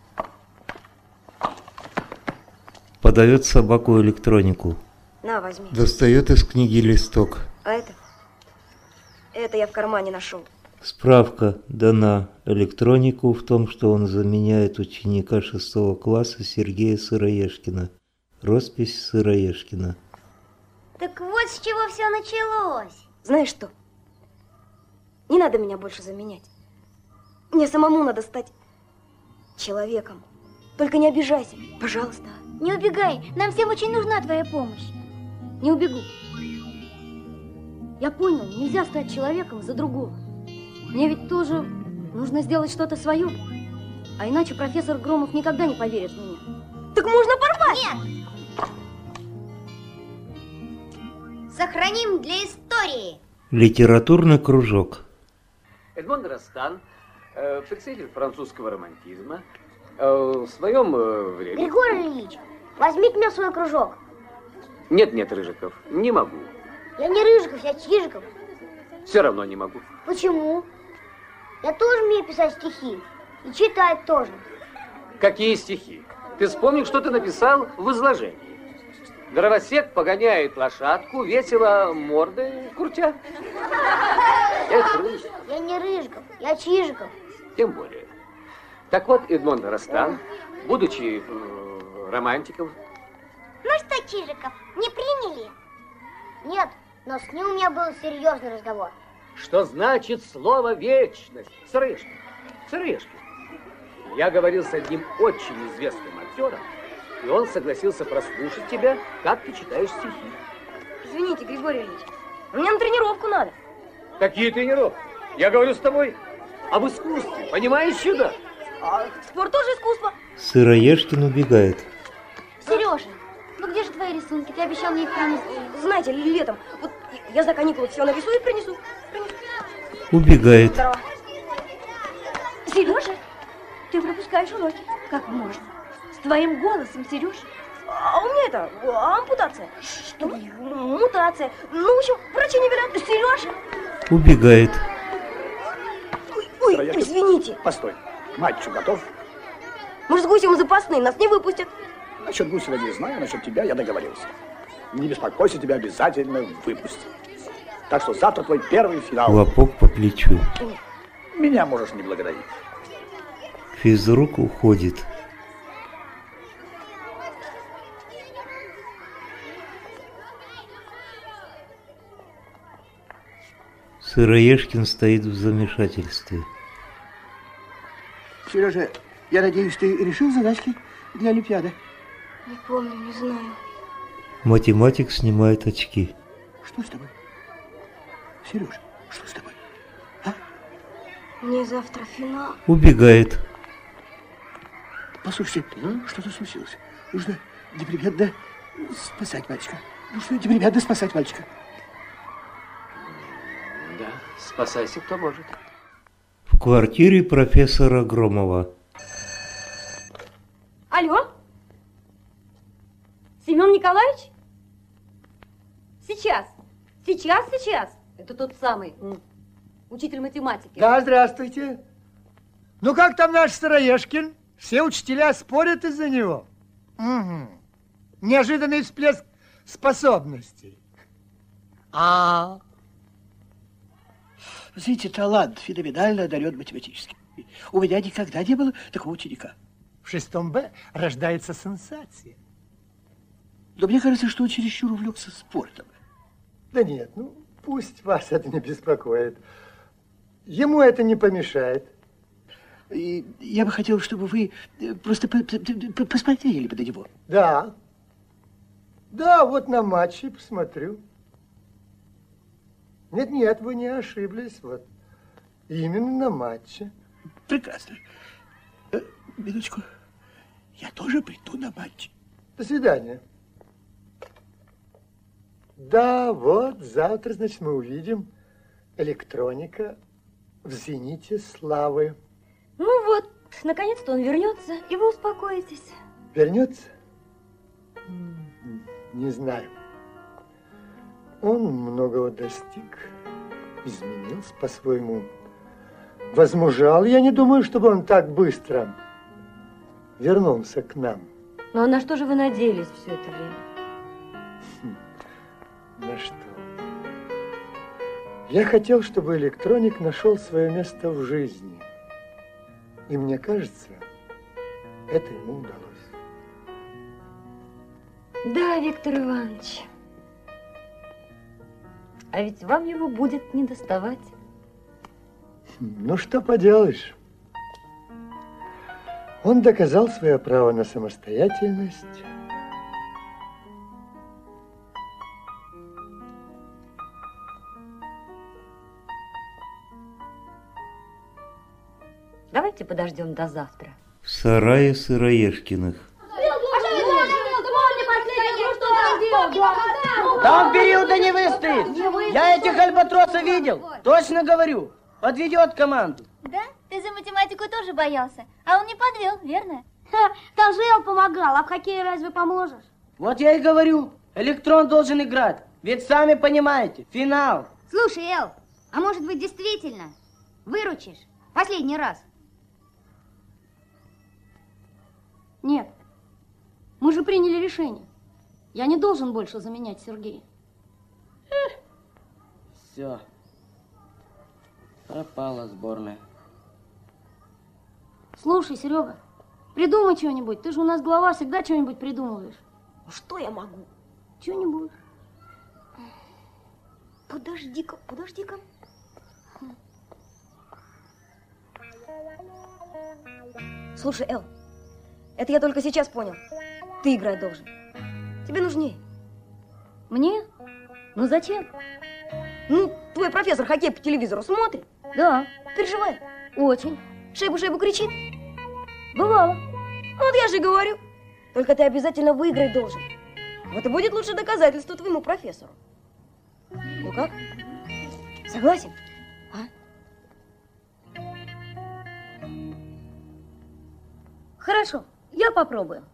S1: Подает собаку электронику.
S15: На, возьми.
S1: Достает из книги листок.
S15: А это? Это я в кармане нашел.
S1: Справка дана электронику в том, что он заменяет ученика 6 класса Сергея Сыроежкина. Роспись Сыроежкина.
S3: Так вот с чего все началось.
S15: Знаешь что? Не надо меня больше заменять. Мне самому надо стать человеком. Только не обижайся, пожалуйста.
S3: Не убегай, нам всем очень нужна твоя помощь.
S15: Не убегу. Я понял, нельзя стать человеком за другого. Мне ведь тоже нужно сделать что-то свое. А иначе профессор Громов никогда не поверит в меня. Так можно порвать!
S3: Нет! Сохраним для истории.
S1: Литературный кружок.
S13: Эдмон Растан, представитель французского романтизма, в своем времени...
S3: Григорий Ильич, возьмите меня в свой кружок.
S13: Нет, Рыжиков, не могу.
S3: Я не Рыжиков, я Чижиков.
S13: Все равно не могу.
S3: Почему? Я тоже умею писать стихи. И читать тоже.
S13: Какие стихи? Ты вспомни, что ты написал в изложении. Дровосек погоняет лошадку, весело мордой крутя.
S3: Я не Рыжиков, я Чижиков.
S13: Тем более. Так вот, Эдмон Растан, будучи романтиком...
S3: Ну что, Чижиков, не приняли? Нет, но с ним у меня был серьезный разговор.
S13: Что значит слово «вечность»? Сырышкин. Я говорил с одним очень известным актером, и он согласился прослушать тебя, как ты читаешь стихи.
S15: Извините, Григорий Ильич, мне на тренировку надо.
S13: Какие тренировки? Я говорю с тобой об искусстве, понимаешь, чудо?
S15: А спорт тоже искусство.
S1: Сыроежкин убегает.
S3: Сережа, ну где же твои рисунки? Ты обещал мне их принести.
S15: Знаете, летом. Вот я за каникулы все нарисую и принесу.
S1: Убегает.
S15: Здорово. Сережа, ты пропускаешь уроки. Как можно? С твоим голосом, Сереж. А у меня это ампутация. Что? Мутация. Ну, в общем, врачи не велят. Сережа.
S1: Убегает.
S15: Ой, извините.
S11: Постой. Матчу готов?
S15: Может, с Гусевым запасные, нас не выпустят.
S11: Насчет Гусева не знаю, насчет тебя я договорился. Не беспокойся, тебя обязательно выпустят. Так что завтра твой первый финал.
S1: Хлопок по плечу.
S11: Меня можешь не благодарить.
S1: Физрук уходит. Сыроежкин стоит в замешательстве.
S12: Сережа, я надеюсь, ты решил задачки для Олимпиады?
S15: Не помню, не знаю.
S1: Математик снимает очки.
S12: Что с тобой? Сережа, что с тобой? А?
S15: Мне завтра финал.
S1: Убегает.
S12: Послушайте, что-то случилось. Нужно непременно спасать мальчика.
S13: Да, спасайся, кто может.
S1: В квартире профессора Громова.
S15: Алло? Семен Николаевич? Сейчас. Это тот самый учитель математики.
S18: Да, здравствуйте. Ну, как там наш Сыроежкин? Все учителя спорят из-за него. Угу. Неожиданный всплеск способностей.
S12: Знаете, талант феноменально одарен математически. У меня никогда не было такого ученика.
S18: В 6 Б рождается сенсация.
S12: Но мне кажется, что он чересчур увлекся спортом.
S18: Да нет, ну, пусть вас это не беспокоит. Ему это не помешает.
S12: И я бы хотел, чтобы вы просто посмотрели бы на него.
S18: Да. Да, вот на матче посмотрю. Нет, вы не ошиблись. Вот. Именно на матче.
S12: Прекрасно. Минуточку. Я тоже приду на матч.
S18: До свидания. Да, вот, завтра, значит, мы увидим электроника в зените славы.
S15: Ну вот, наконец-то он вернется, и вы успокоитесь.
S18: Вернется? Не знаю. Он многого достиг, изменился по-своему. Возмужал. Я не думаю, чтобы он так быстро вернулся к нам.
S15: Ну а на что же вы надеялись все это время?
S18: На что? Я хотел, чтобы электроник нашел свое место в жизни. И мне кажется, это ему удалось.
S15: Да, Виктор Иванович. А ведь вам его будет не доставать.
S18: Ну, что поделаешь? Он доказал свое право на самостоятельность.
S5: Давайте подождем до завтра.
S1: В сарае Сыроежкиных.
S6: Там периода не выстоит. Я этих альбатросов видел. Точно говорю. Подведет команду.
S3: Да? Ты за математику тоже боялся. А он не подвел, верно? Там же Эл помогал, а в хоккее разве поможешь?
S6: Вот я и говорю. Электрон должен играть. Ведь сами понимаете, финал.
S2: Слушай, Эл, а может быть действительно выручишь? Последний раз.
S15: Нет. Мы же приняли решение. Я не должен больше заменять Сергея.
S6: Все. Пропала сборная.
S15: Слушай, Серега, придумай что-нибудь. Ты же у нас глава, всегда что-нибудь придумываешь.
S3: Что я могу?
S15: Что-нибудь.
S3: Подожди-ка, подожди-ка.
S15: Слушай, Эл, это я только сейчас понял. Ты играть должен. Тебе нужнее. Мне? Ну зачем? Ну, твой профессор хоккей по телевизору смотрит? Да. Переживает? Очень. Шайбу-шайбу кричит? Бывало. Вот я же говорю. Только ты обязательно выиграть должен. Вот и будет лучшее доказательство твоему профессору. Ну как? Согласен? А? Хорошо, я попробую.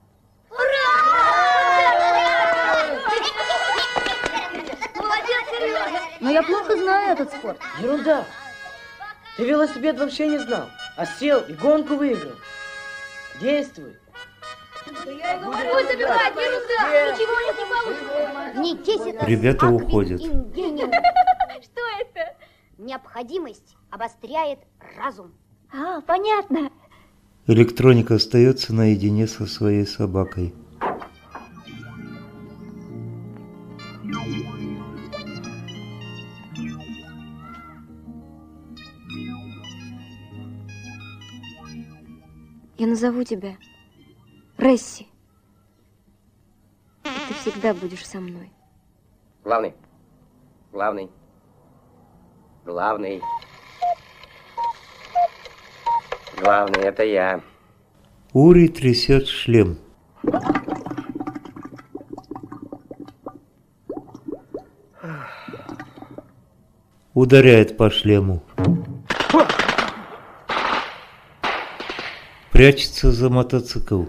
S3: Молодец, Серега!
S15: Но я плохо знаю этот спорт.
S6: Ерунда. Ты велосипед вообще не знал, а сел и гонку выиграл. Действуй.
S3: Да я и говорю, забивать, ерунда! Ничего не получится!
S2: Не 10
S1: Ребята уходят.
S3: Что это?
S2: Необходимость обостряет разум.
S3: А, понятно.
S1: Электроник остается наедине со своей собакой.
S5: Я назову тебя Ресси. И ты всегда будешь со мной.
S4: Главный. Главный. Главный. Главный, это я.
S1: Ури трясет шлем. Ударяет по шлему. Прячется за мотоцикл.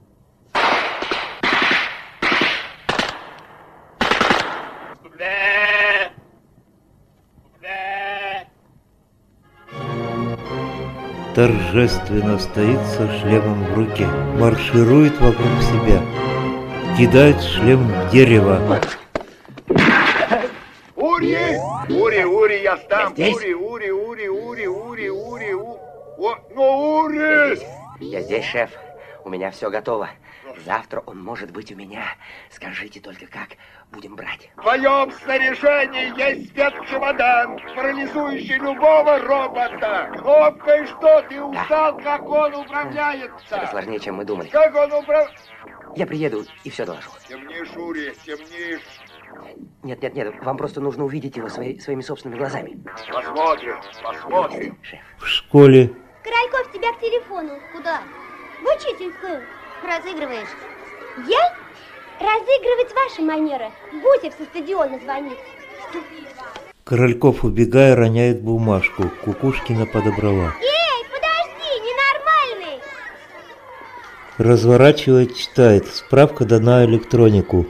S1: Торжественно стоит со шлемом в руке, марширует вокруг себя, кидает шлем в дерево.
S8: Ури! Ури, Ури, я там!
S4: Здесь?
S8: Ури, Ури, Ури, Ури, Ури, Ури, ну, Ури!
S4: Я здесь, шеф. У меня все готово. Завтра он может быть у меня. Скажите только, как будем брать.
S8: В твоем снаряжении есть спецчемодан, парализующий любого робота. Кнопкой что? Ты устал, как он управляется?
S4: Это сложнее, чем мы думали.
S8: Как он управляется?
S4: Я приеду и все доложу.
S8: Темнишь, Ури, темнишь.
S4: Нет, вам просто нужно увидеть его своими собственными глазами.
S8: Посмотрим, посмотрим.
S1: В школе.
S3: Корольков, тебя к телефону.
S2: Куда?
S3: В учительскую.
S2: Разыгрываешь?
S3: Я? Разыгрывать ваши манеры. Гусев со стадиона звонит.
S1: Корольков, убегая, роняет бумажку. Кукушкина подобрала.
S3: Эй, подожди, ненормальный.
S1: Разворачивает, читает. Справка дана электронику.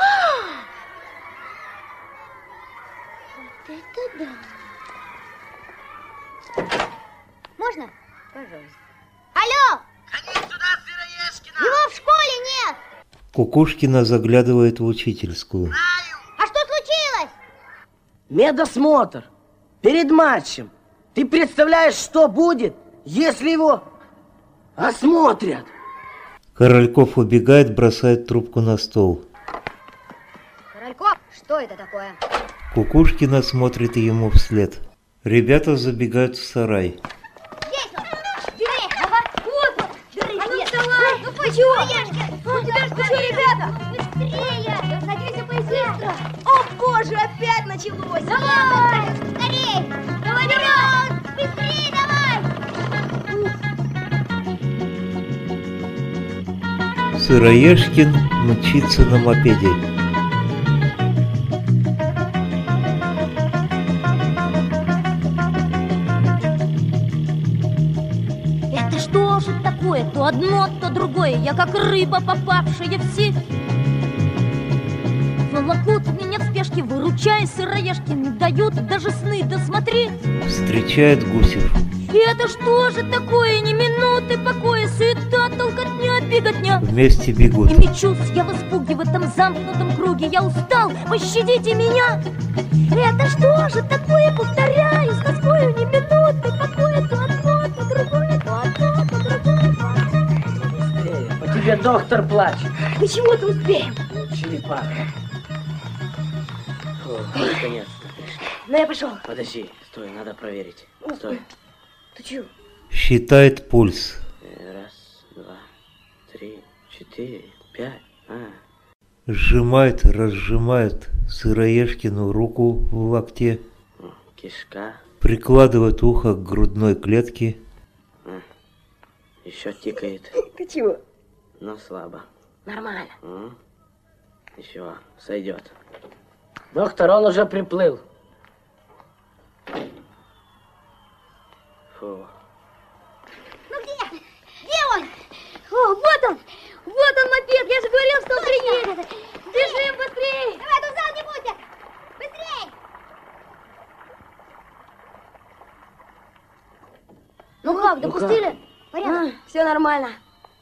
S3: Вот это да.
S2: Можно? Пожалуйста. Алло! Его в школе нет!
S1: Кукушкина заглядывает в учительскую.
S2: А что случилось?
S6: Медосмотр. Перед матчем. Ты представляешь, что будет, если его осмотрят?
S1: Корольков убегает, бросает трубку на стол.
S2: Корольков, что это такое?
S1: Кукушкина смотрит ему вслед. Ребята забегают в сарай.
S3: Здесь он. Бери, вот, вот. Бери, нет. Ты чего? Вы что, ребята? Быстрее! Надейся быстро! О, боже, опять началось! Давай! Скорей! Давай, давай! Быстрее, давай!
S1: Сыроежкин мчится на мопеде.
S2: Это что же такое? То одно, то другое. Я как рыба, попавшая в сеть. Волокут меня в спешке, выручай, Сыроежкин, не дают даже сны досмотреть.
S1: Встречает Гусев.
S2: И это что же такое? Ни минуты покоя, суета, толкотня, беготня.
S1: Вместе бегут.
S2: И мечусь я в испуге в этом замкнутом круге. Я устал, пощадите меня. Это что же такое? Повторяю, с тоскою ни минуты покоя, то одно, то другое, то одно, то другое.
S6: Быстрее, по тебе доктор плачет.
S3: До чего-то успеем.
S6: Черепаха. Фу, наконец-то пришли.
S3: Ну, я пошел.
S6: Подожди, стой, надо проверить. Стой.
S3: Ты чего?
S1: Считает пульс.
S6: Раз, два, три, четыре, пять.
S1: Сжимает, разжимает Сыроежкину руку в локте.
S6: Кишка.
S1: Прикладывает ухо к грудной клетке.
S6: Еще тикает.
S3: Ты чего?
S6: Но слабо.
S3: Нормально.
S6: Еще сойдет. Доктор, он уже приплыл. Фу.
S3: Ну где? Где он? О, вот он! Вот он, мопед! Я же говорил, что он приедет! Бежим быстрее! Давай, тузал, не будь! Быстрей! Ну как, допустили? Порядок?
S15: Все нормально.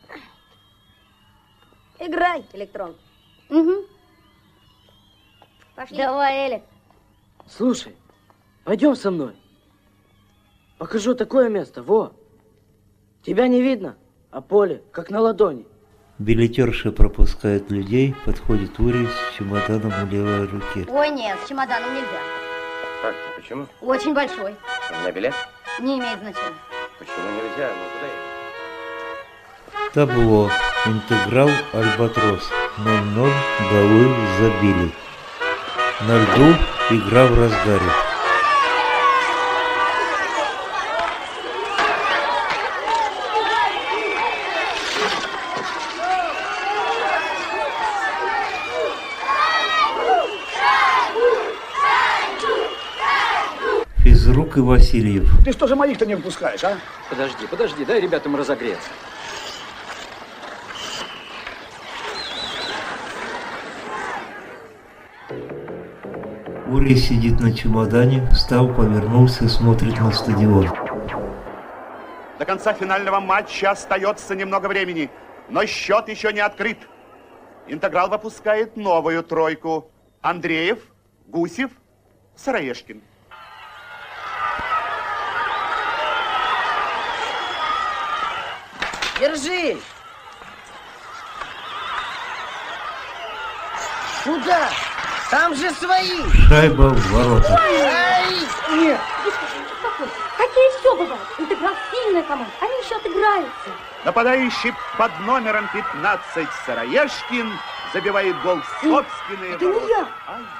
S15: Играй, электрон.
S3: Угу.
S15: Пошли. Давай, Элик.
S6: Слушай, пойдем со мной. Покажу такое место, во. Тебя не видно, а поле как на ладони.
S1: Билетерша пропускает людей, подходит Урий с чемоданом в левой руке.
S15: Ой, нет, с чемоданом нельзя.
S4: Как-то, почему?
S15: Очень большой.
S4: У меня билет?
S15: Не имеет значения.
S4: Почему нельзя? Ну, куда ехать?
S1: Табло. Интеграл Альбатрос. 0-0. Голы забили. На льду игра в разгаре. Физрук и Васильев.
S11: Ты что же моих-то не выпускаешь, а?
S17: Подожди, дай ребятам разогреться.
S1: Урий сидит на чемодане, встал, повернулся, смотрит на стадион.
S8: До конца финального матча остается немного времени, но счет еще не открыт. Интеграл выпускает новую тройку. Андреев, Гусев, Сыроежкин.
S6: Держи! Куда? Там же свои!
S1: Шайба в ворота.
S6: Ай! Нет!
S2: Какие все бывают? Интеграл сильная команда. Они еще отыграются.
S8: Нападающий под номером 15 Сыроежкин забивает гол в собственные
S3: Это
S8: ворота.
S3: не я.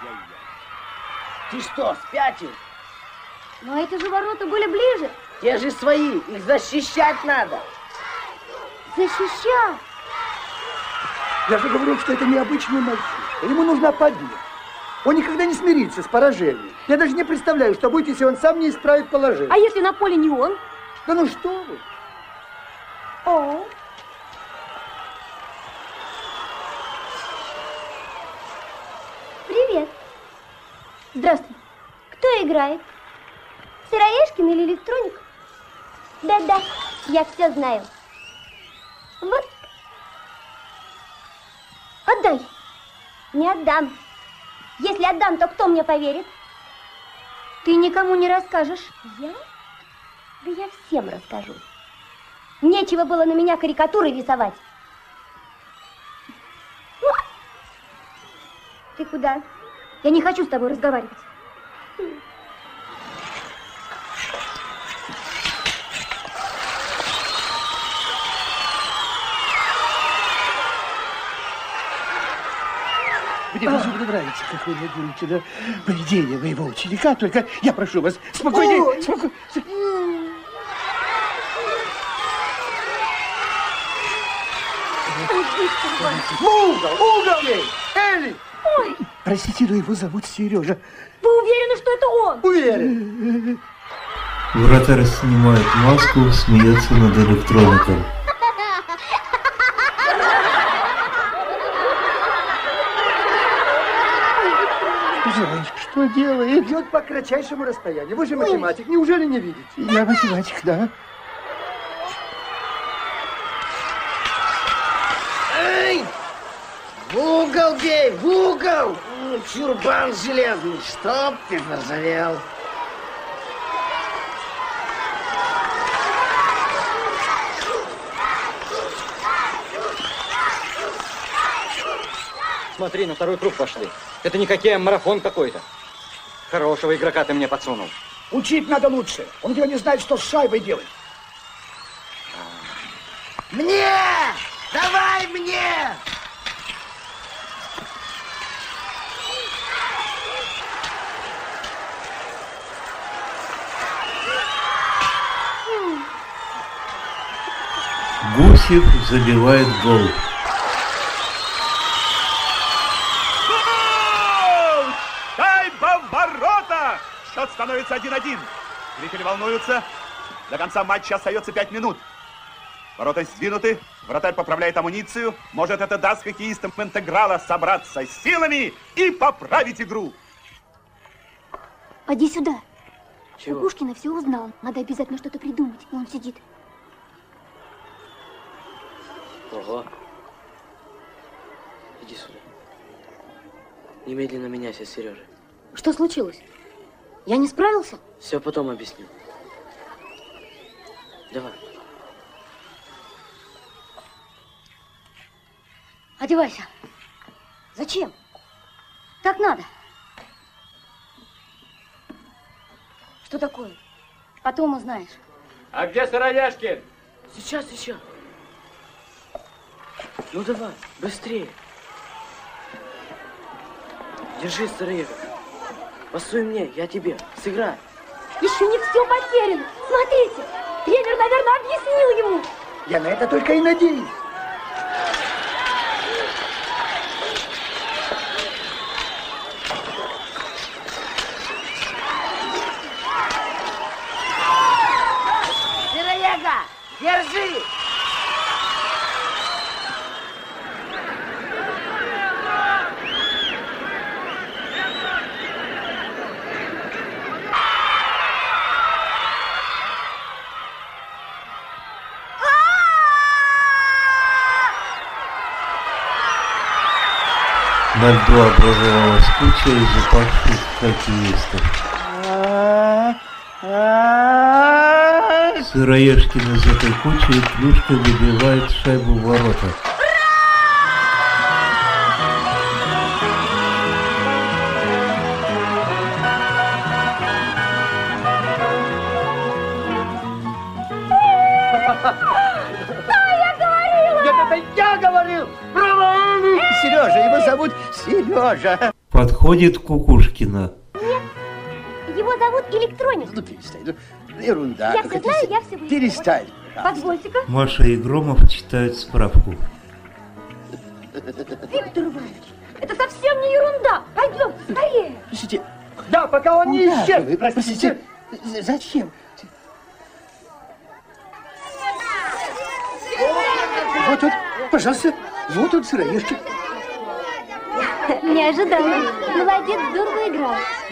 S6: Ты что, спятил?
S3: Но эти же ворота были ближе.
S6: Те же свои, их защищать надо.
S3: Защищать?
S11: Я же говорил, что это необычный мальчик. Ему нужна победа. Он никогда не смирится с поражением. Я даже не представляю, что будет, если он сам не исправит положение.
S2: А если на поле не он?
S11: Да ну что вы?
S3: О. Привет. Здравствуй. Кто играет? Сыроежкин или электроник? Да-да, я все знаю. Вот. Отдай. Не отдам. Если отдам, то кто мне поверит? Ты никому не расскажешь. Я? Да я всем расскажу. Нечего было на меня карикатуры рисовать. Ты куда? Я не хочу с тобой разговаривать.
S12: Мне безумно нравится, как вы реагируете на поведение моего ученика. Только я прошу вас, спокойнее.
S11: Угол ей! Элли!
S3: Ой,
S12: Простите, но его зовут Сережа.
S3: вы уверены, что это он?
S11: Уверен.
S1: Вратарь снимает маску, смеется над электроником.
S12: Знаешь, что делает?
S11: Бьет по кратчайшему расстоянию. Вы же математик, неужели не видите?
S12: Я математик, да.
S6: Эй! В угол бей, в угол! Чурбан железный, чтоб ты заржавел.
S17: Смотри, на второй круг пошли. Это никакие, а марафон какой-то. Хорошего игрока ты мне подсунул.
S12: Учить надо лучше. Он тебя не знает, что с шайбой делать.
S6: Мне! Давай мне!
S1: Гусев забивает гол.
S8: Шайба в ворота! Счет становится 1-1. Зрители волнуются. До конца матча остается 5 минут. Ворота сдвинуты, вратарь поправляет амуницию. Может, это даст хоккеистам Интеграла собраться с силами и поправить игру.
S3: Поди сюда.
S6: Чего?
S3: Кукушкина все узнал. Надо обязательно что-то придумать. Он сидит.
S6: Ого. Иди сюда. Немедленно меняйся с Сережей.
S15: Что случилось? Я не справился?
S6: Все потом объясню. Давай.
S15: Одевайся. Зачем? Так надо. Что такое? Потом узнаешь.
S13: А где Сыроежкин?
S6: Сейчас. Ну давай, быстрее. Держись, Сыроежка. Пасуй мне, я тебе. Сыграй.
S3: Еще не все потеряно. Смотрите, тренер, наверное, объяснил ему.
S11: Я на это только и надеюсь.
S6: Сыроега, держи!
S1: На льду образовалась куча из упавших хоккеистов. Сыроежкин из этой кучи клюшкой выбивает шайбу в ворота.
S11: Я говорил! Браво!
S12: Сережа, его зовут Сережа.
S1: Подходит Кукушкина.
S3: Нет, его зовут Электроник.
S12: Ну, перестань. Ерунда.
S3: Я все знаю, я все выяснила.
S12: Перестань.
S3: Позвольте-ка.
S1: Маша и Громов читают справку.
S3: Виктор Иванович, это совсем не ерунда. Пойдем, скорее.
S12: Простите.
S11: Да, пока он не исчез.
S12: Вы, простите. Зачем? Вот, пожалуйста, вот он, Сыроежкин.
S3: Неожиданно. Молодец, здорово играл.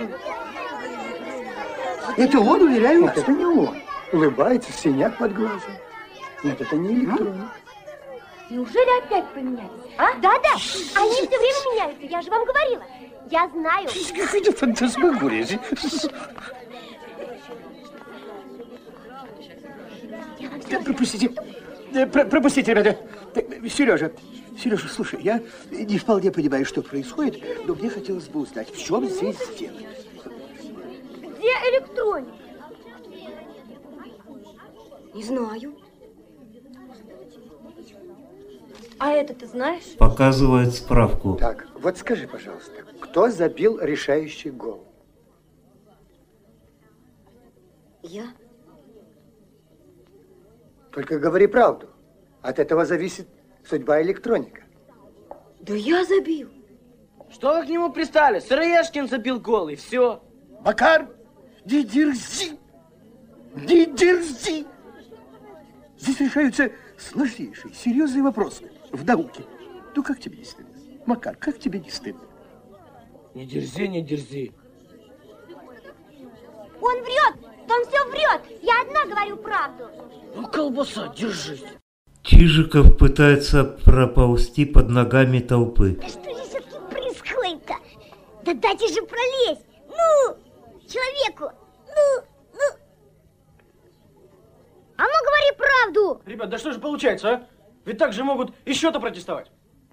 S12: Это он, уверяю
S11: Нет, это не он. Улыбается, синяк под глазом. Нет, это не электроник.
S3: Неужели опять поменялись? А? Да-да, они все время меняются, я же вам говорила. Я знаю.
S12: Какая фантасмагория. Пропустите, ребята. Сережа, слушай, я не вполне понимаю, что происходит, но мне хотелось бы узнать, в чем здесь дело.
S3: Где Электроник?
S15: Не знаю. А это ты знаешь?
S1: Показывает справку.
S11: Так, вот скажи, пожалуйста, кто забил решающий гол?
S15: Я.
S11: Только говори правду. От этого зависит судьба электроника.
S15: Да я забил.
S6: Что вы к нему пристали? Сыроежкин забил гол, и все.
S12: Макар, не дерзи! Не дерзи! Здесь решаются сложнейшие, серьезные вопросы в науке. Ну, как тебе не стыдно? Макар, как тебе не стыдно?
S6: Не дерзи, не дерзи.
S3: Он врет! Он все врет! Я одна говорю правду.
S6: Ну, колбаса, держись.
S1: Чижиков пытается проползти под ногами толпы.
S3: Да что же все-таки происходит-то? Да дайте же пролезть! Ну, человеку! Ну! А ну говори правду!
S6: Ребят, да что же получается, а? Ведь так же могут и счета протестовать.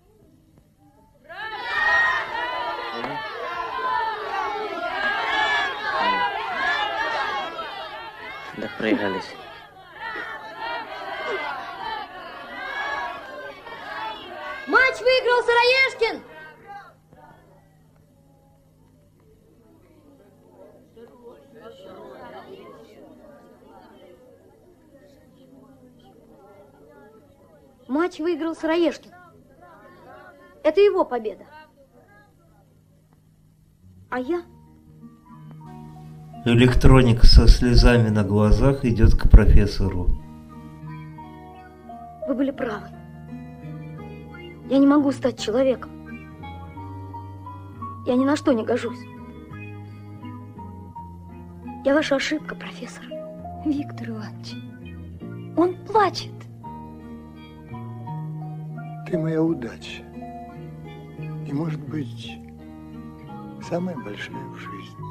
S6: Да проигрались.
S15: Матч выиграл Сыроежкин! Матч выиграл Сыроежкин. Это его победа. А я?
S1: Электроник со слезами на глазах идет к профессору.
S15: Вы были правы. Я не могу стать человеком. Я ни на что не гожусь. Я ваша ошибка, профессор. Виктор Иванович, он плачет.
S11: Ты моя удача. И, может быть, самая большая в жизни.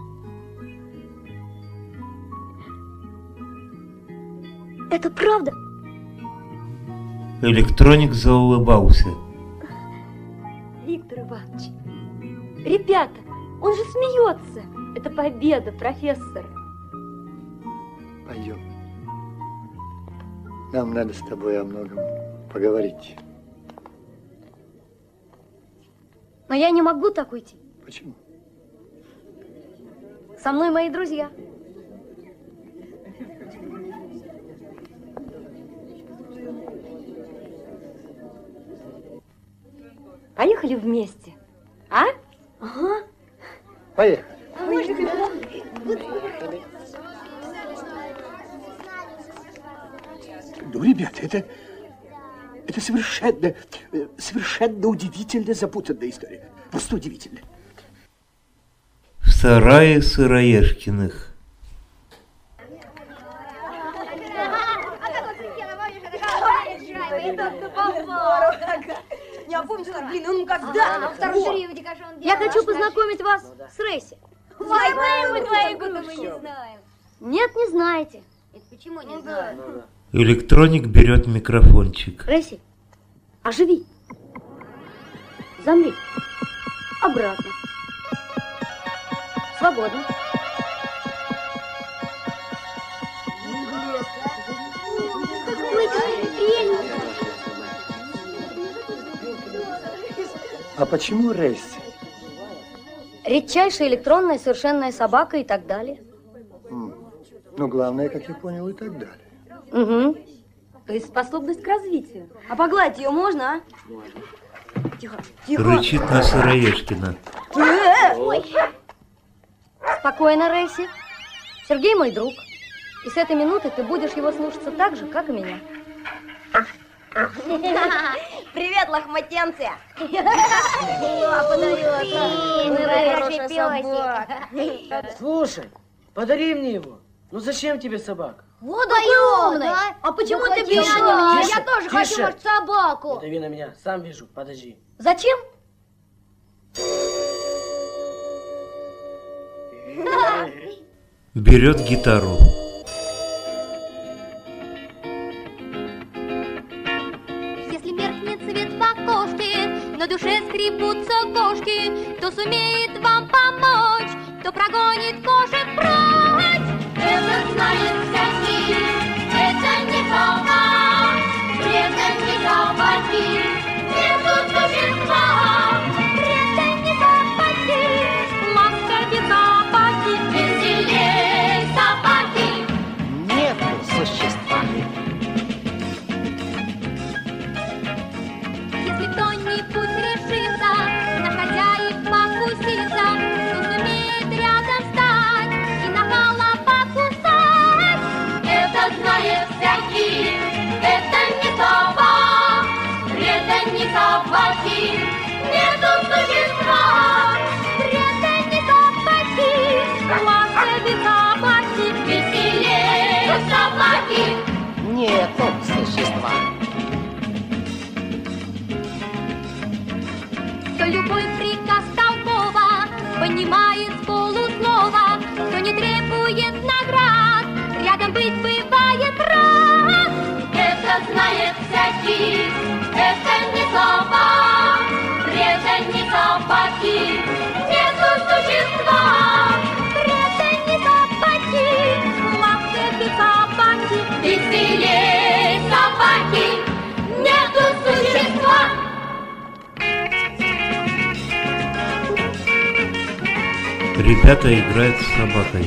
S15: Это правда?
S1: Электроник заулыбался.
S15: Виктор Иванович, ребята, он же смеется. Это победа, профессор.
S11: Пойдем. Нам надо с тобой о многом поговорить.
S15: Но я не могу так уйти.
S11: Почему?
S15: Со мной мои друзья. Поехали вместе, а? Ага.
S11: Поехали.
S12: Ну, ребята, это совершенно удивительно запутанная история. Просто удивительно.
S1: В сарае Сыроежкиных.
S15: Не опомнишься, блин, он когда? Я хочу познакомить вас с Рейси.
S3: Знаем мы твои годы, мы не знаем.
S15: Нет, не знаете.
S3: Это почему не знаем?
S1: Электроник берет микрофончик.
S15: Рейси, оживи. Замри. Обратно. Свободно.
S11: А почему Рейси?
S15: Редчайшая электронная совершенная собака и так далее.
S11: Ну, главное, как я понял, и так далее.
S15: Угу. То есть способность к развитию. А погладить ее можно, а? Тихо, тихо.
S1: Рычит на Сыроежкина.
S15: Ой. Спокойно, Рейси. Сергей мой друг. И с этой минуты ты будешь его слушаться так же, как и меня.
S3: Привет, лохматенцы!
S6: Слушай, подари мне его. Ну зачем тебе собака?
S3: Вот умный!
S15: А почему ты
S6: Тише,
S15: меня не
S6: тише,
S3: Я тоже
S6: тише.
S3: хочу, может, собаку.
S6: Не дави на меня, сам вижу, подожди.
S15: Зачем?
S1: Берет гитару.
S2: Если меркнет свет в окошке, на душе скребутся кошки, кто сумеет вам помочь, кто прогонит кошек прочь. Это знает всякий, это не толпа, это не толпа, понимает с полуслова, кто не требует наград, рядом быть бывает рад. Это знает всякий, это не слова, это не собаки, нету существа. Это не собаки, лапки собаки, веселее собаки, нету существа.
S1: Ребята играют с собакой.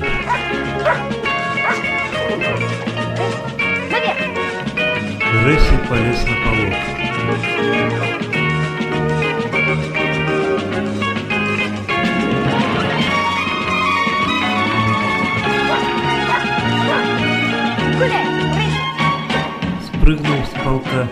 S1: Ресси полез на полок. Спрыгнул с полка.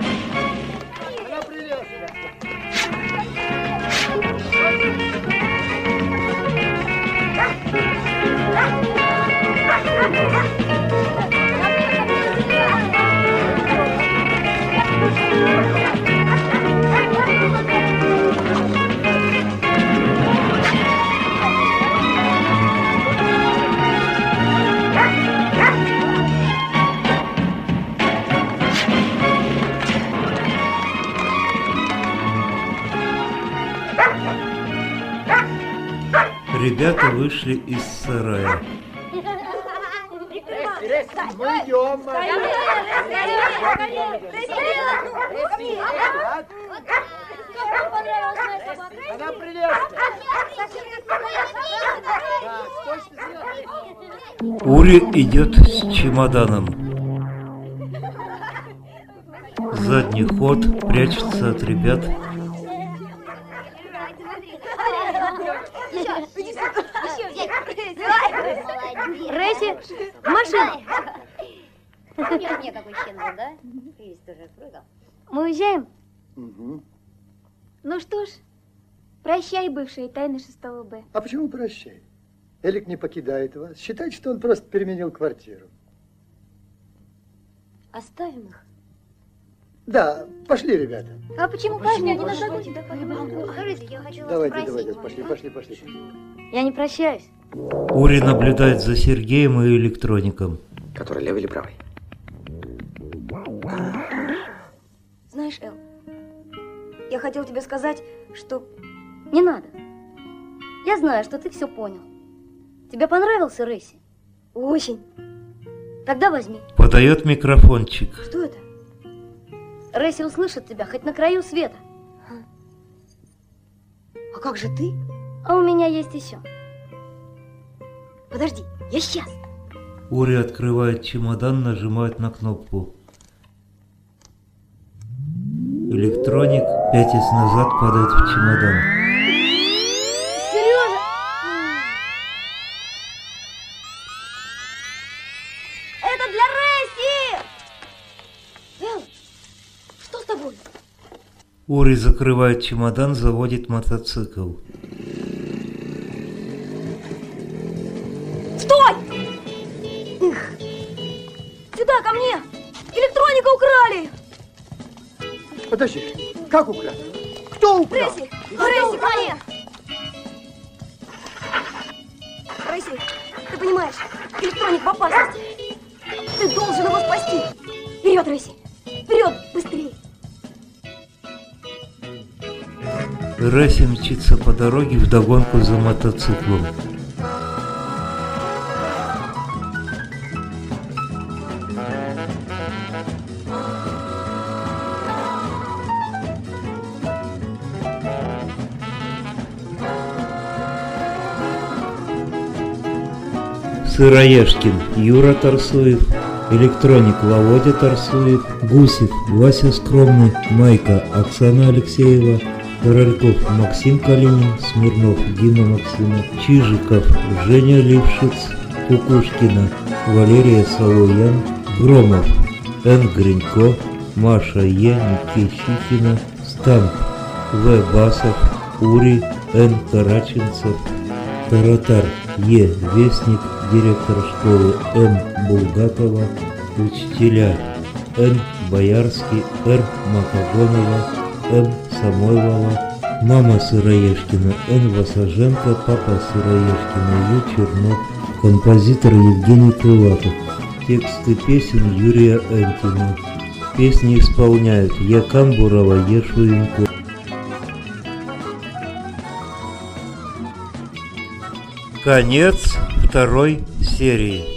S1: Ребята вышли из сарая.
S11: Мы идем. Она прелестная.
S1: Ури идет с чемоданом. Задний ход, прячется от ребят.
S3: Ресси, машина.
S2: Нет, какой щен был, да? Ты тоже прыгал.
S3: Мы уезжаем?
S11: Угу.
S3: Ну что ж, прощай, бывшие тайны 6 Б.
S11: А почему прощай? Элик не покидает вас. Считайте, что он просто переменил квартиру.
S15: Оставим их.
S11: Да, пошли, ребята.
S3: А почему пошли? Они нас догонят.
S2: Скажите, я хочу вас
S11: Давайте,
S2: спросить.
S11: пошли.
S15: Я не прощаюсь.
S1: Ури наблюдает за Сергеем и электроником.
S4: Который левый или правый?
S15: Знаешь, Эл, я хотел тебе сказать, что не надо. Я знаю, что ты все понял. Тебе понравился Ресси? Очень. Тогда возьми.
S1: Подает микрофончик.
S15: Что это? Ресси услышит тебя хоть на краю света. А как же ты? А у меня есть еще. Подожди, я сейчас.
S1: Ури открывает чемодан, нажимает на кнопку. Электроник, пятясь назад, падает в чемодан.
S15: Сережа! Это для Ресси! Эл, что с тобой?
S1: Ури закрывает чемодан, заводит мотоцикл.
S15: Стой! Эх. Сюда, ко мне! Электроника украли!
S11: Подожди, как украл? Кто украл?
S15: Ресси! Ресси, ко мне! Ресси, ты понимаешь, электроник в опасности. Ты должен его спасти. Вперед, Ресси! Вперед, быстрее!
S1: Ресси мчится по дороге вдогонку за мотоциклом. Сыроежкин Юра Тарсуев, электроник Володя Тарсуев, Гусев Вася Скромный, Майка Оксана Алексеева, Корольков Максим Калинин, Смирнов Дима Максимов, Чижиков Женя Лившиц, Кукушкина Валерия Соловьян, Громов Н. Гринько, Маша Е. Никищихина, Стамп В. Басов, Ури Н. Караченцев, Таратар Е. Вестник, директор школы М. Булгакова, учителя Н. Боярский, Р. Макогонова, М. Самойлова, Мама Сыроежкина Н. Васаженко, папа Сыроежкина Ю. Чернов, композитор Евгений Крылатов. Тексты песен Юрия Энтина. Песни исполняют Якам Бурова, Ешуинко. Конец второй серии.